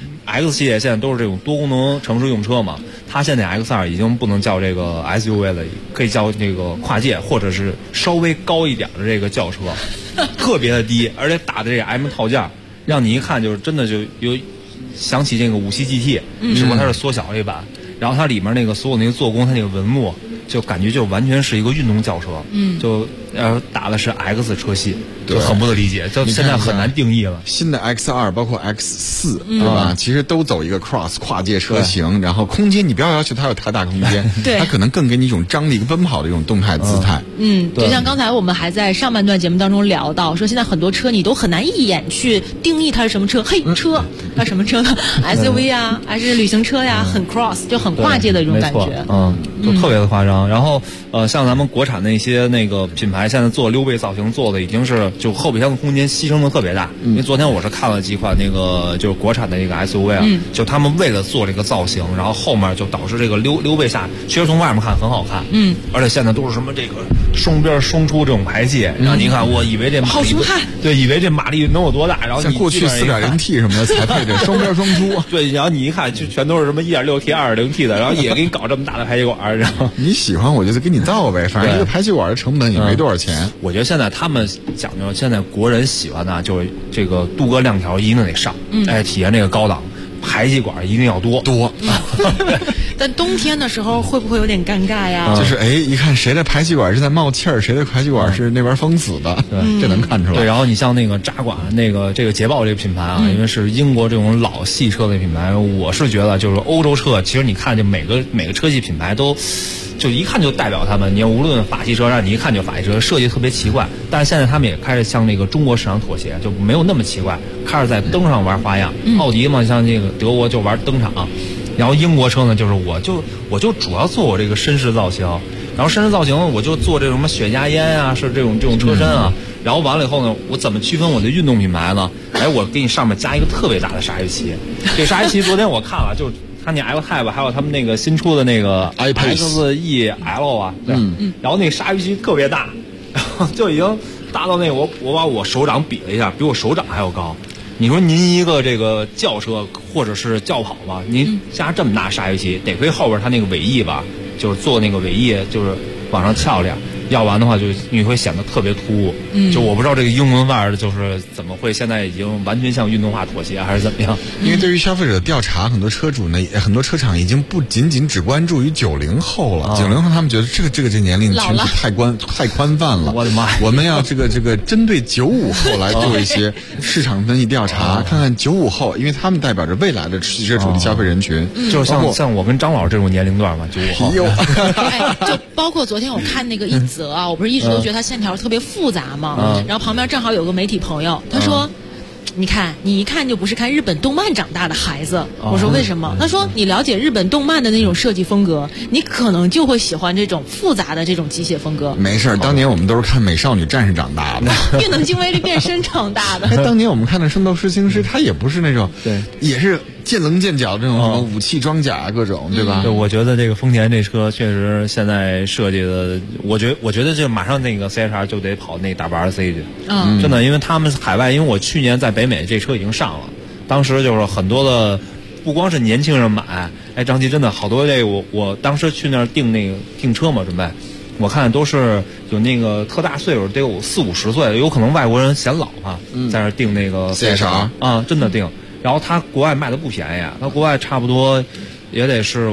。X 系列现在都是这种多功能城市用车嘛，它现在 X2 已经不能叫这个 SUV 了，可以叫这个跨界或者是稍微高一点的这个轿车，特别的低，而且打的这个 M 套件，让你一看就是真的就有想起这个5系 GT，只不过它是缩小了一版，然后它里面那个所有那个做工，它那个纹路就感觉就完全是一个运动轿车，就打的是 X 车系，就很不能理解，就现在很难定义了。 新的 X2 包括 X4，对吧？其实都走一个 cross 跨界车型，然后空间你不要要求它有太大空间，它可能更给你一种张力、奔跑的一种动态姿态。 就像刚才我们还在上半段节目当中聊到，说现在很多车你都很难一眼去定义它是什么车，车它什么车呢？SUV 啊，还是旅行车呀？很 cross， 就很跨界的一种感觉。 就特别的夸张。然后像咱们国产的一些那个品牌，现在做溜背造型做的已经是就后备箱的空间牺牲的特别大。因为昨天我是看了几款那个就是国产的一个 SUV 啊，就他们为了做这个造型，然后后面就导致这个溜背下，其实从外面看很好看。而且现在都是什么这个双边双出这种排气，让你看，我以为这马力对，以为这马力能有多大，然后像过去 4.0T 什么的才配这双边双出。 对，然后你一看就全都是什么 1.6T、2.0T 的，然后也给你搞这么大的排气管，然后你喜欢我就给你造呗，反正一个排气管的成本也没多少钱。 我觉得现在他们讲究，现在国人喜欢的就是这个镀铬亮条一定得上，体验这个高档，排气管一定要多。 但冬天的时候会不会有点尴尬呀？ 就是一看谁的排气管是在冒气儿，谁的排气管是那边封死的，这能看出来。 对，然后你像那个扎管这个捷豹这个品牌啊，因为是英国这种老系车的品牌，我是觉得就是欧洲车，其实你看就每个车系品牌都。就一看就代表他们，你无论法系车，让你一看就法系车，设计特别奇怪。但是现在他们也开始向那个中国市场妥协，就没有那么奇怪，开始在灯上玩花样。奥迪嘛，像这个德国就玩灯场，然后英国车呢，就是我就主要做我这个绅士造型，然后绅士造型我就做这种什么雪茄烟啊，是这种车身啊。然后完了以后呢，我怎么区分我的运动品牌呢？我给你上面加一个特别大的刹车旗，这刹车旗昨天我看了就。它那 L-Type 还有他们那个新出的那个 X-E-L 啊，对，然后那刹车旗特别大，然后就已经大到那个我把我手掌比了一下，比我手掌还要高。你说您一个这个轿车或者是轿跑吧，您加这么大刹车旗，得亏后边它那个尾翼吧，就是做那个尾翼就是往上翘点。要不然的话，就你会显得特别突兀。就我不知道这个英文范儿就是怎么会现在已经完全向运动化妥协，还是怎么样？ 因为对于消费者的调查，很多车主呢，很多车厂已经不仅仅只关注于90后了。90后他们觉得这年龄群体太宽泛了。 我的妈！ 我们要这个针对95后来做一些市场分析调查，看看95后，因为他们代表着未来的汽车主力消费人群。 就是像我跟张老师这种年龄段嘛，95后。 就包括昨天我看那个一泽。我不是一直都觉得它线条特别复杂嘛，然后旁边正好有个媒体朋友，他说你看你一看就不是看日本动漫长大的孩子。我说为什么？他说你了解日本动漫的那种设计风格，你可能就会喜欢这种复杂的这种机械风格。 没事，当年我们都是看美少女战士长大的， 变能精威力变身长大的。 当年我们看的圣斗士星矢，它也不是那种，对，也是见棱见角这种什么武器装甲各种，对吧？ 对，我觉得这个丰田这车确实现在设计的，我觉得这马上那个 CHR 就得跑那WRC 去，真的，因为他们海外，因为我去年在北美这车已经上了，当时就是很多的，不光是年轻人买，张琪真的好多这个我当时去那儿订车嘛，准备。我看都是有那个特大岁数，得有40-50岁，有可能外国人嫌老啊，在那订那个 CHR 啊，真的订。然后他国外卖的不便宜，他国外差不多也得是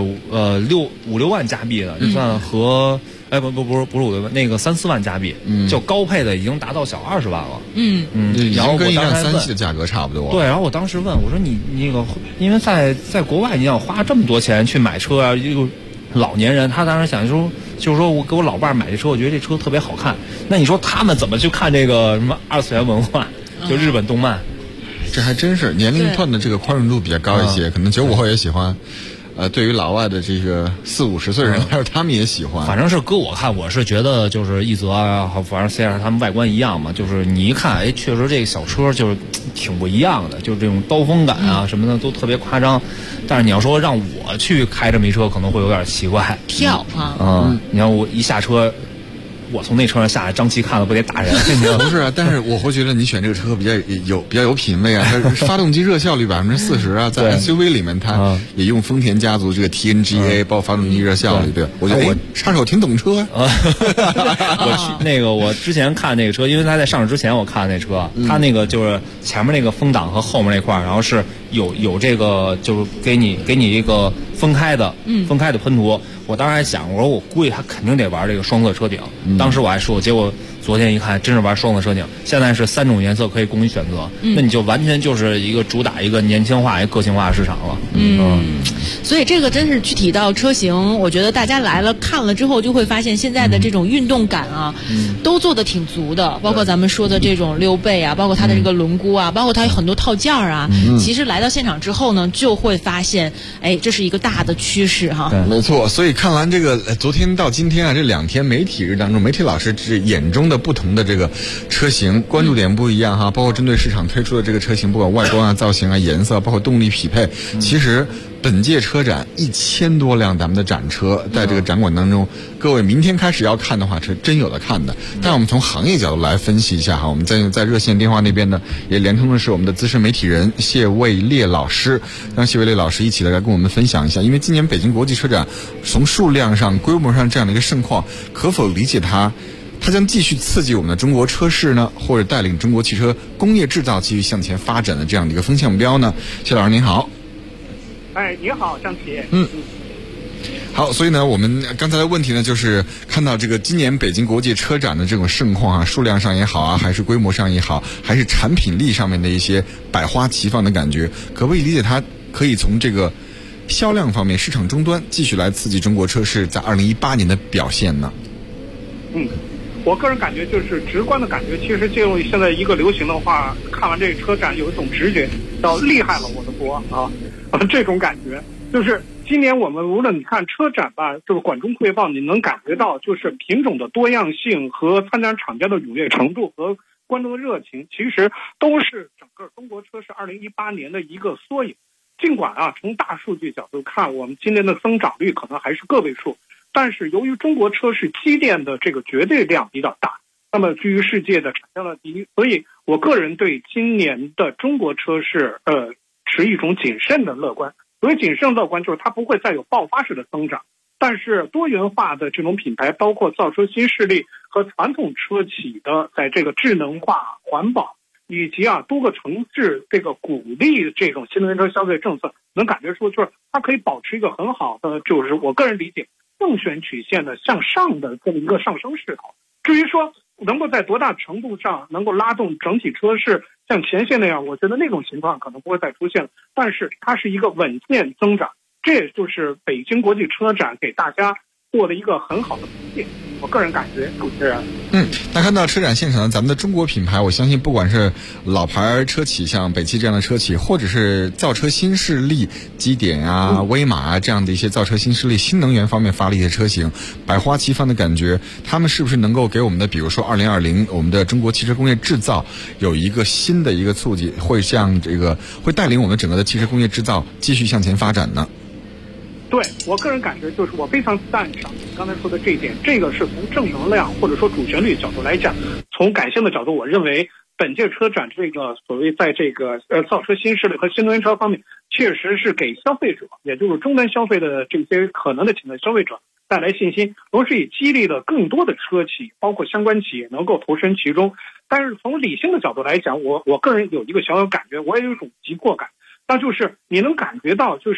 5-6万加币的，就算和不是5-6万，那个3-4万加币，就高配的已经达到小20万了。 然后跟一辆3系的价格差不多。 对，然后我当时问我说你那个，因为在国外你想花这么多钱去买车啊，一个老年人他当时想说，就是说我给我老伴买这车，我觉得这车特别好看。那你说他们怎么去看这个什么2次元文化，就日本动漫？ 这还真是年龄段的这个宽容度比较高一些，可能95后也喜欢。对于老外的这个40-50岁人，还有他们也喜欢。 反正是搁我看，我是觉得就是一泽啊，反正 CR 他们外观一样嘛，就是你一看，哎，确实这个小车就是挺不一样的，就是这种刀锋感啊什么的都特别夸张。但是你要说让我去开这么一车，可能会有点奇怪。 跳啊！ 你看我一下车。我从那车上下来，张琪看了不得打人？ 不是啊，但是我会觉得你选这个车比较有品位啊。它发动机热效率40%啊，在 SUV 里面它也用丰田家族这个 TNGA 包括发动机热效率，对，我觉得我插手挺懂车啊。 我之前看那个车，因为他在上市之前我看那车，他那个就是前面那个风挡和后面那块，然后是有这个就是给你一个分开的喷涂。我当时还想，我说我估计他肯定得玩这个双色车顶。当时我还说，结果昨天一看，真是玩双色车顶。现在是3种颜色可以供你选择，那你就完全就是一个主打一个年轻化、一个个性化的市场了。 所以这个真是具体到车型，我觉得大家来了看了之后，就会发现现在的这种运动感啊，都做得挺足的。包括咱们说的这种溜背啊，包括它的这个轮毂啊，包括它有很多套件啊。其实来到现场之后呢，就会发现，哎，这是一个大的趋势哈。 没错，所以看完这个昨天到今天啊，这2天媒体日当中，媒体老师眼中的不同的这个车型关注点不一样哈，包括针对市场推出的这个车型，不管外观啊、造型啊、颜色，包括动力匹配，其实本届车展1000多辆咱们的展车在这个展馆当中，各位明天开始要看的话是真有的看的。但我们从行业角度来分析一下哈，我们在热线电话那边呢也连通的是我们的资深媒体人谢卫烈老师，让谢卫烈老师一起来跟我们分享一下，因为今年北京国际车展从数量上、规模上这样的一个盛况，可否理解它将继续刺激我们的中国车市呢，或者带领中国汽车工业制造继续向前发展的这样的一个风向标呢？谢老师您好。 你好，张琪。 好，所以呢，我们刚才的问题呢，就是看到这个今年北京国际车展的这种盛况啊，数量上也好啊，还是规模上也好，还是产品力上面的一些百花齐放的感觉，可不可以理解它可以从这个销量方面、市场终端继续来刺激中国车市在2018年的表现呢？ 我个人感觉就是直观的感觉，其实借用现在一个流行的话，看完这个车展有一种直觉，叫厉害了我的国啊，这种感觉就是今年我们无论你看车展吧，就是管中窥豹，你能感觉到就是品种的多样性和参展厂家的踊跃程度和观众的热情，其实都是整个中国车市2018年的一个缩影。尽管啊，从大数据角度看，我们今年的增长率可能还是个位数，但是由于中国车市积淀的这个绝对量比较大，那么居于世界的产销量第一，所以我个人对今年的中国车市持一种谨慎的乐观。所谓谨慎乐观，就是它不会再有爆发式的增长，但是多元化的这种品牌，包括造车新势力和传统车企的在这个智能化、环保以及多个城市这个鼓励这种新能源车消费政策，能感觉出就是它可以保持一个很好的，就是我个人理解正弦曲线的向上的这么一个上升势头。至于说能够在多大程度上能够拉动整体车市像前线那样，我觉得那种情况可能不会再出现了，但是它是一个稳健增长，这也就是北京国际车展给大家做了一个很好的铺垫。我个人感觉，主持人。 那看到车展现场，咱们的中国品牌，我相信不管是老牌车企，像北汽这样的车企，或者是造车新势力，基点啊、威马啊这样的一些造车新势力、新能源方面发力的车型，百花齐放的感觉，他们是不是能够给我们的，比如说2020，我们的中国汽车工业制造有一个新的一个促进，会带领我们整个的汽车工业制造继续向前发展呢？ 对，我个人感觉就是我非常赞赏你刚才说的这一点，这个是从正能量或者说主旋律角度来讲，从感性的角度，我认为本届车展这个所谓在这个造车新势力和新能源车方面，确实是给消费者，也就是终端消费的这些可能的潜在消费者带来信心，同时也激励了更多的车企，包括相关企业能够投身其中。但是从理性的角度来讲，我个人有一个小小感觉，我也有一种急迫感，那就是你能感觉到就是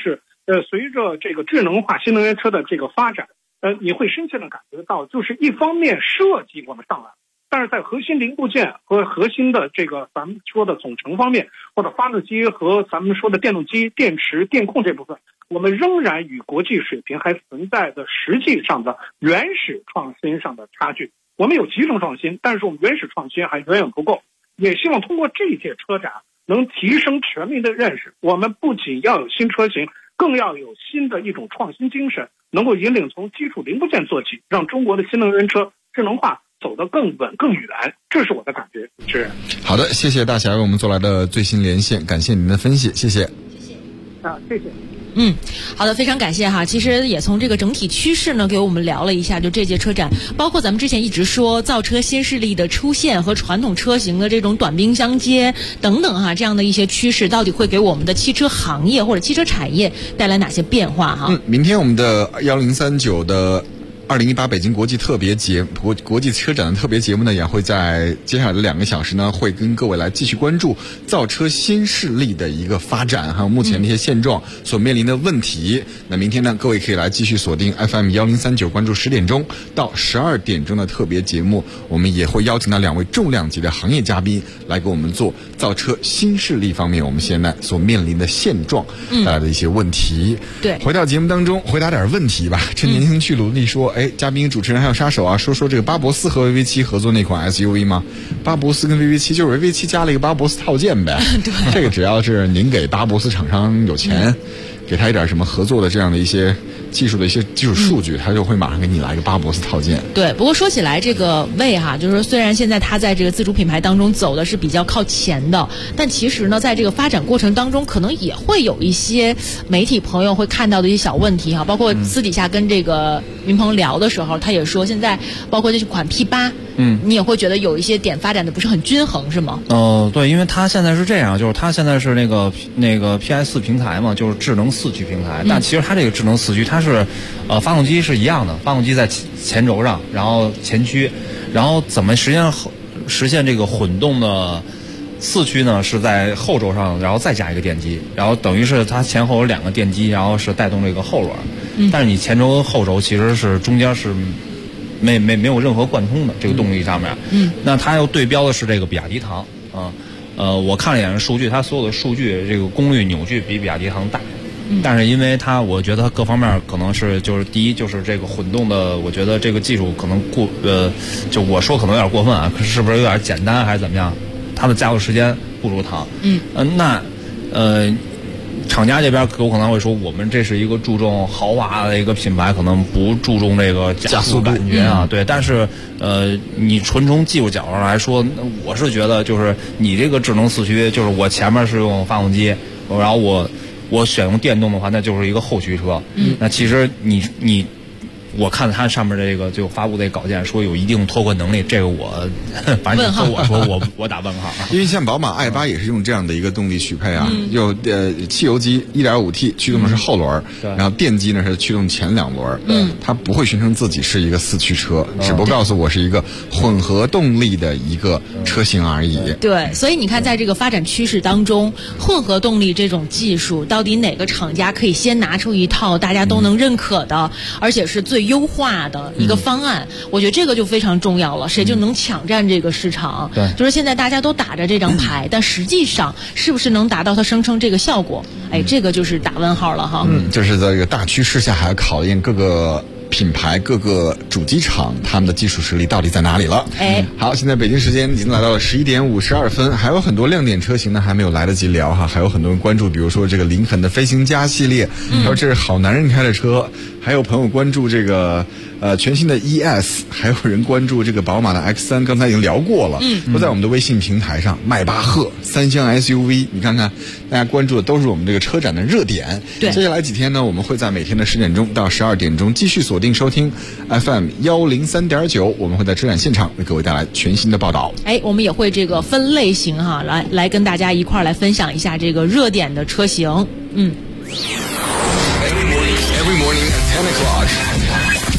随着这个智能化新能源车的这个发展，你会深切的感觉到，就是一方面设计我们上来了，但是在核心零部件和核心的这个咱们说的总成方面，或者发动机和咱们说的电动机、电池、电控这部分，我们仍然与国际水平还存在的实际上的原始创新上的差距。我们有集成创新，但是我们原始创新还远远不够。也希望通过这届车展能提升全民的认识，我们不仅要有新车型，更要有新的一种创新精神，能够引领从基础零部件做起，让中国的新能源车智能化走得更稳更远，这是我的感觉。是。 好的，谢谢大侠为我们做来的最新连线，感谢您的分析，谢谢。 谢谢。 好的，非常感谢哈。其实也从这个整体趋势呢，给我们聊了一下，就这届车展，包括咱们之前一直说造车新势力的出现和传统车型的这种短兵相接等等哈，这样的一些趋势，到底会给我们的汽车行业或者汽车产业带来哪些变化哈？ 明天我们的1039的2018北京国际国际车展的特别节目呢，也会在接下来的2个小时呢，会跟各位来继续关注造车新势力的一个发展，还有目前的一些现状所面临的问题。那明天呢，各位可以来继续锁定 FM 1039，关注10点钟到12点钟的特别节目，我们也会邀请到2位重量级的行业嘉宾来给我们做造车新势力方面我们现在所面临的现状带来的一些问题。 对， 回到节目当中，回答点问题吧。趁年轻去努力说，嘉宾主持人还有杀手啊，说这个巴博斯和 VV7 合作那款 SUV 吗？巴博斯跟 VV7 就是 VV7 加了一个巴博斯套件呗。 对， 这个只要是您给巴博斯厂商有钱，给他一点什么合作的这样的一些技术数据，他就会马上给你来个巴博斯套件。 对，不过说起来这个魏哈，就是说虽然现在他在这个自主品牌当中走的是比较靠前的，但其实呢，在这个发展过程当中，可能也会有一些媒体朋友会看到的一些小问题哈，包括私底下跟这个云鹏聊的时候，他也说现在包括这款 P8，你也会觉得有一些点发展的不是很均衡，是吗？ 对，因为它现在是这样，就是它现在是那个 PS4 平台嘛，就是智能4驱平台，但其实它这个智能4驱，它是发动机是一样的，发动机在前轴上，然后前驱，然后怎么实现这个混动的4驱呢？是在后轴上，然后再加一个电机，然后等于是它前后有2个电机，然后是带动这个后轮。但是你前轴和后轴其实是中间是没有任何贯通的这个动力上面。那它又对标的是这个比亚迪唐我看了一眼数据，它所有的数据这个功率扭矩比比亚迪唐大。但是因为我觉得它各方面可能是就是第一就是这个混动的，我觉得这个技术可能就我说可能有点过分啊，是不是有点简单还是怎么样？它的加速时间不如唐。厂家这边有可能会说，我们这是一个注重豪华的一个品牌，可能不注重这个加速感觉啊。对，但是你纯从技术角度上来说，我是觉得就是你这个智能4驱，就是我前面是用发动机，然后我选用电动的话，那就是一个后驱车。那其实我看它上面这个就发布这稿件说有一定脱困能力，这个反正你说我说我打问号。 因为像宝马 i8 也是用这样的一个动力匹配啊，有汽油机 1.5T 驱动的是后轮，然后电机呢是驱动前2轮。它不会宣称自己是一个4驱车，只不过告诉我是一个混合动力的一个车型而已。 对，所以你看在这个发展趋势当中，混合动力这种技术到底哪个厂家可以先拿出一套大家都能认可的，而且是最优化的一个方案，我觉得这个就非常重要了，谁就能抢占这个市场。 对， 就是现在大家都打着这张牌，但实际上是不是能达到它声称这个效果？这个就是打问号了哈。 就是在这个大趋势下，还要考验各个品牌、各个主机厂他们的技术实力到底在哪里了。好，现在北京时间已经来到了11点52分，还有很多亮点车型呢还没有来得及聊哈，还有很多人关注，比如说这个林肯的飞行家系列，说这是好男人开的车，还有朋友关注这个全新的 ES， 还有人关注这个宝马的 X3， 刚才已经聊过了，都在我们的微信平台上。迈巴赫3厢 SUV， 你看看大家关注的都是我们这个车展的热点。 对， 接下来几天呢，我们会在每天的10点钟到12点钟继续锁定收听 FM 103.9，我们会在车展现场为各位带来全新的报道。 我们也会这个分类型哈，来跟大家一块儿来分享一下这个热点的车型。 Every morning at 10 o'clock， 爱车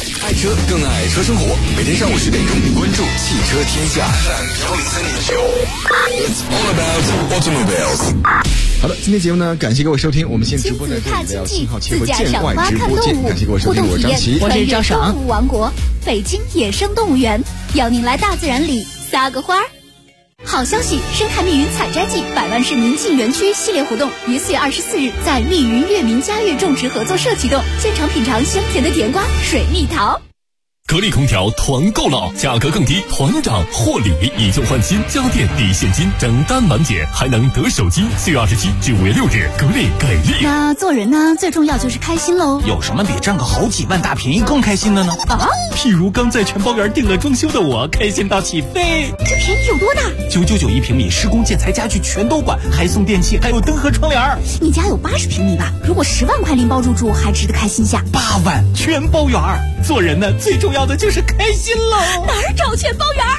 车，更爱车生活。每天上午10点钟，关注汽车天下。It's all about automobiles。 好的，今天节目呢，感谢各位收听。我们现在直播在这里的信号切合建外直播间，感谢各位收听。我是张琪， 我是赵爽。动物王国，北京野生动物园，邀您来大自然里撒个花儿。好消息！生态密云采摘季100万市民进园区系列活动于4月24日在密云悦民家悦种植合作社启动，现场品尝香甜的甜瓜、水蜜桃。 格力空调团购了，价格更低，团长获礼，以旧换新，家电抵现金，整单满减，还能得手机。4月27至5月6日，格力给力。 那做人呢，最重要就是开心喽。 有什么比挣个好几万大便宜更开心的呢？譬如刚在全包园订了装修的我，开心到起飞。 这便宜有多大 ？999平米，施工建材家具全都管，还送电器，还有灯和窗帘。 你家有80平米吧？如果10万块拎包入住，还值得开心下。 8万全包园，做人呢，最重要的就是开心喽！ 哪儿找全包园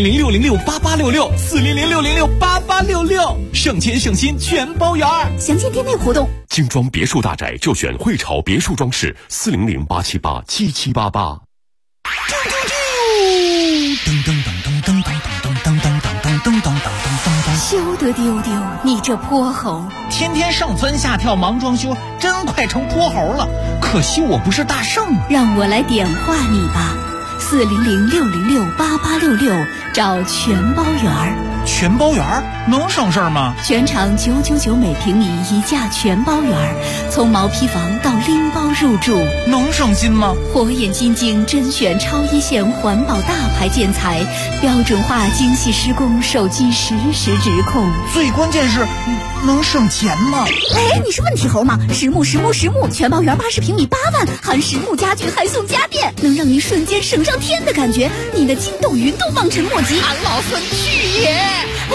？400-606-8866，400-606-8866，省钱省心全包园。 详见店内活动。 精装别墅大宅就选汇潮别墅装饰，400-878-7788。 休得丢丢，你这泼猴！ 天天上蹿下跳忙装修，真快成泼猴了。可惜我不是大圣， 让我来点化你吧。400-606-8866，找全包园。 全包园能省事儿吗？ 全场999每平米1价全包园，从毛坯房到拎包入住， 能省心吗？ 火眼金睛甄选超一线环保大牌建材，标准化精细施工，手机实时直控。 最关键是能省钱吗？ 哎，你是问题猴吗？实木全包园80平米8万，含实木家具还送家电，能让你瞬间省上天的感觉，你的筋斗云都望尘莫及。 俺老孙去也！ 哎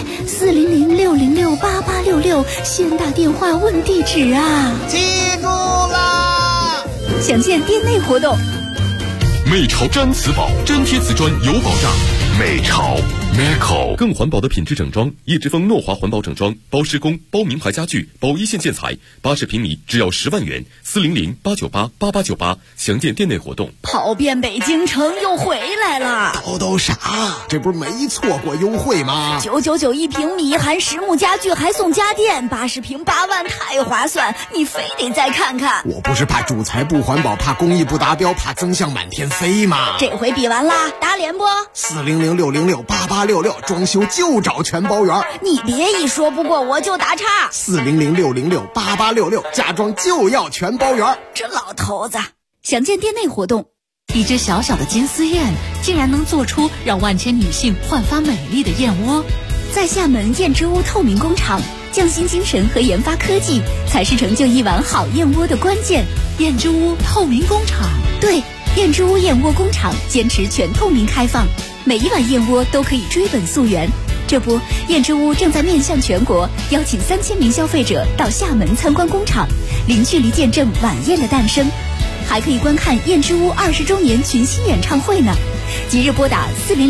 ，400-606-8866，先打电话问地址啊！ 记住啦！ 详见店内活动。 美潮毡瓷宝，粘贴瓷砖有保障。美潮 Meco 更环保的品质整装，叶之峰诺华环保整装，包施工，包名牌家具，包一线建材，80平米只要10万元，400-898-8898，详见店内活动。 跑遍北京城又回来了， 都傻，这不是没错过优惠吗 ？999一平米，含实木家具还送家电，80平8万，太划算，你非得再看看。 我不是怕主材不环保，怕工艺不达标，怕增项满天飞吗？ 这回比完啦，打脸不 ？400-606-8866，装修就找全包园。 你别一说不过我就打岔。 400-606-8866，家装就要全包园。 这老头子，详见店内活动。 一只小小的金丝燕，竟然能做出让万千女性焕发美丽的燕窝。 在厦门燕之屋透明工厂，匠心精神和研发科技才是成就一碗好燕窝的关键。 燕之屋透明工厂， 对，燕之屋燕窝工厂坚持全透明开放，每一碗燕窝都可以追本溯源。这不，燕之屋正在面向全国，邀请3000名消费者到厦门参观工厂，零距离见证晚宴的诞生，还可以观看燕之屋20周年群星演唱会呢。即日拨打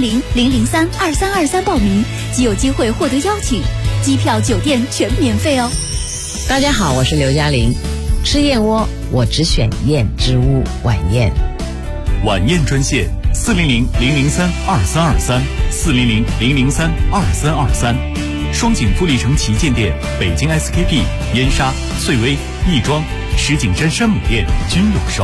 400-003-2323报名，即有机会获得邀请，机票、酒店全免费哦。 大家好，我是刘嘉玲，吃燕窝我只选燕之屋晚宴。 晚宴专线400-003-2323，400-003-2323，双井富力城旗舰店、北京 SKP、燕莎、翠微、亦庄、石景山山姆店均有售。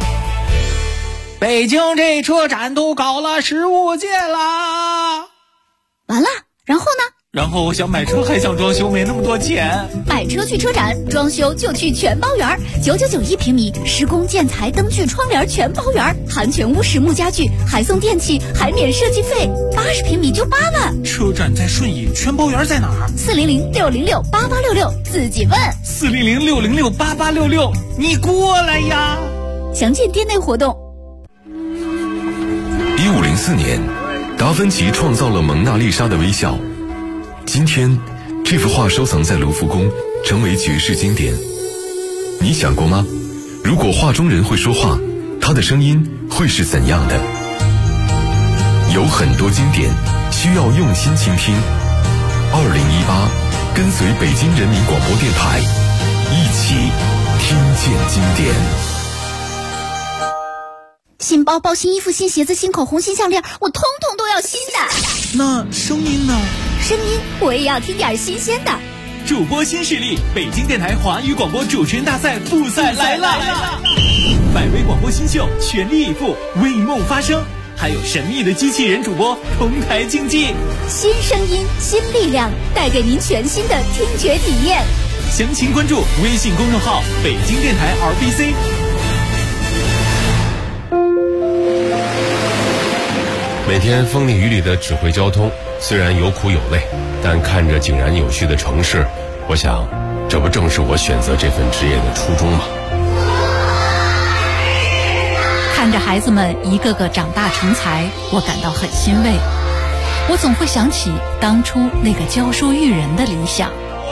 北京这车展都搞了15届啦！ 完了，然后呢？ 然后我想买车还想装修，没那么多钱。 买车去车展，装修就去全包园，999一平米，施工建材、灯具、窗帘全包园，含全屋实木家具，还送电器，还免设计费，80平米就8万。 车展在顺义，全包园在哪儿 ？400-606-8866，自己问。 400-606-8866，你过来呀！ 详见店内活动。 1504年，达芬奇创造了蒙娜丽莎的微笑。今天，这幅画收藏在卢浮宫，成为绝世经典。你想过吗？如果画中人会说话，他的声音会是怎样的？有很多经典需要用心倾听。2018，跟随北京人民广播电台，一起听见经典。 新包包、新衣服、新鞋子、新口红、新项链，我通通都要新的。 那声音呢？ 声音我也要听点新鲜的。 主播新势力，北京电台华语广播主持人大赛复赛来了！百位广播新秀全力以赴，为梦发声，还有神秘的机器人主播同台竞技。 新声音，新力量，带给您全新的听觉体验。 详情关注微信公众号“北京电台 RBC”。 每天风里雨里的指挥交通，虽然有苦有累，但看着井然有序的城市，我想，这不正是我选择这份职业的初衷吗？ 看着孩子们一个个长大成才，我感到很欣慰。我总会想起当初那个教书育人的理想。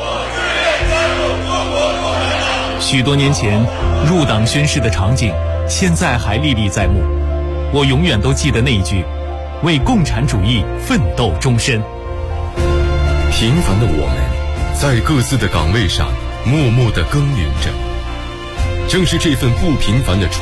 许多年前入党宣誓的场景，现在还历历在目。我永远都记得那一句：为共产主义奋斗终身。 平凡的我们，在各自的岗位上默默地耕耘着。正是这份不平凡的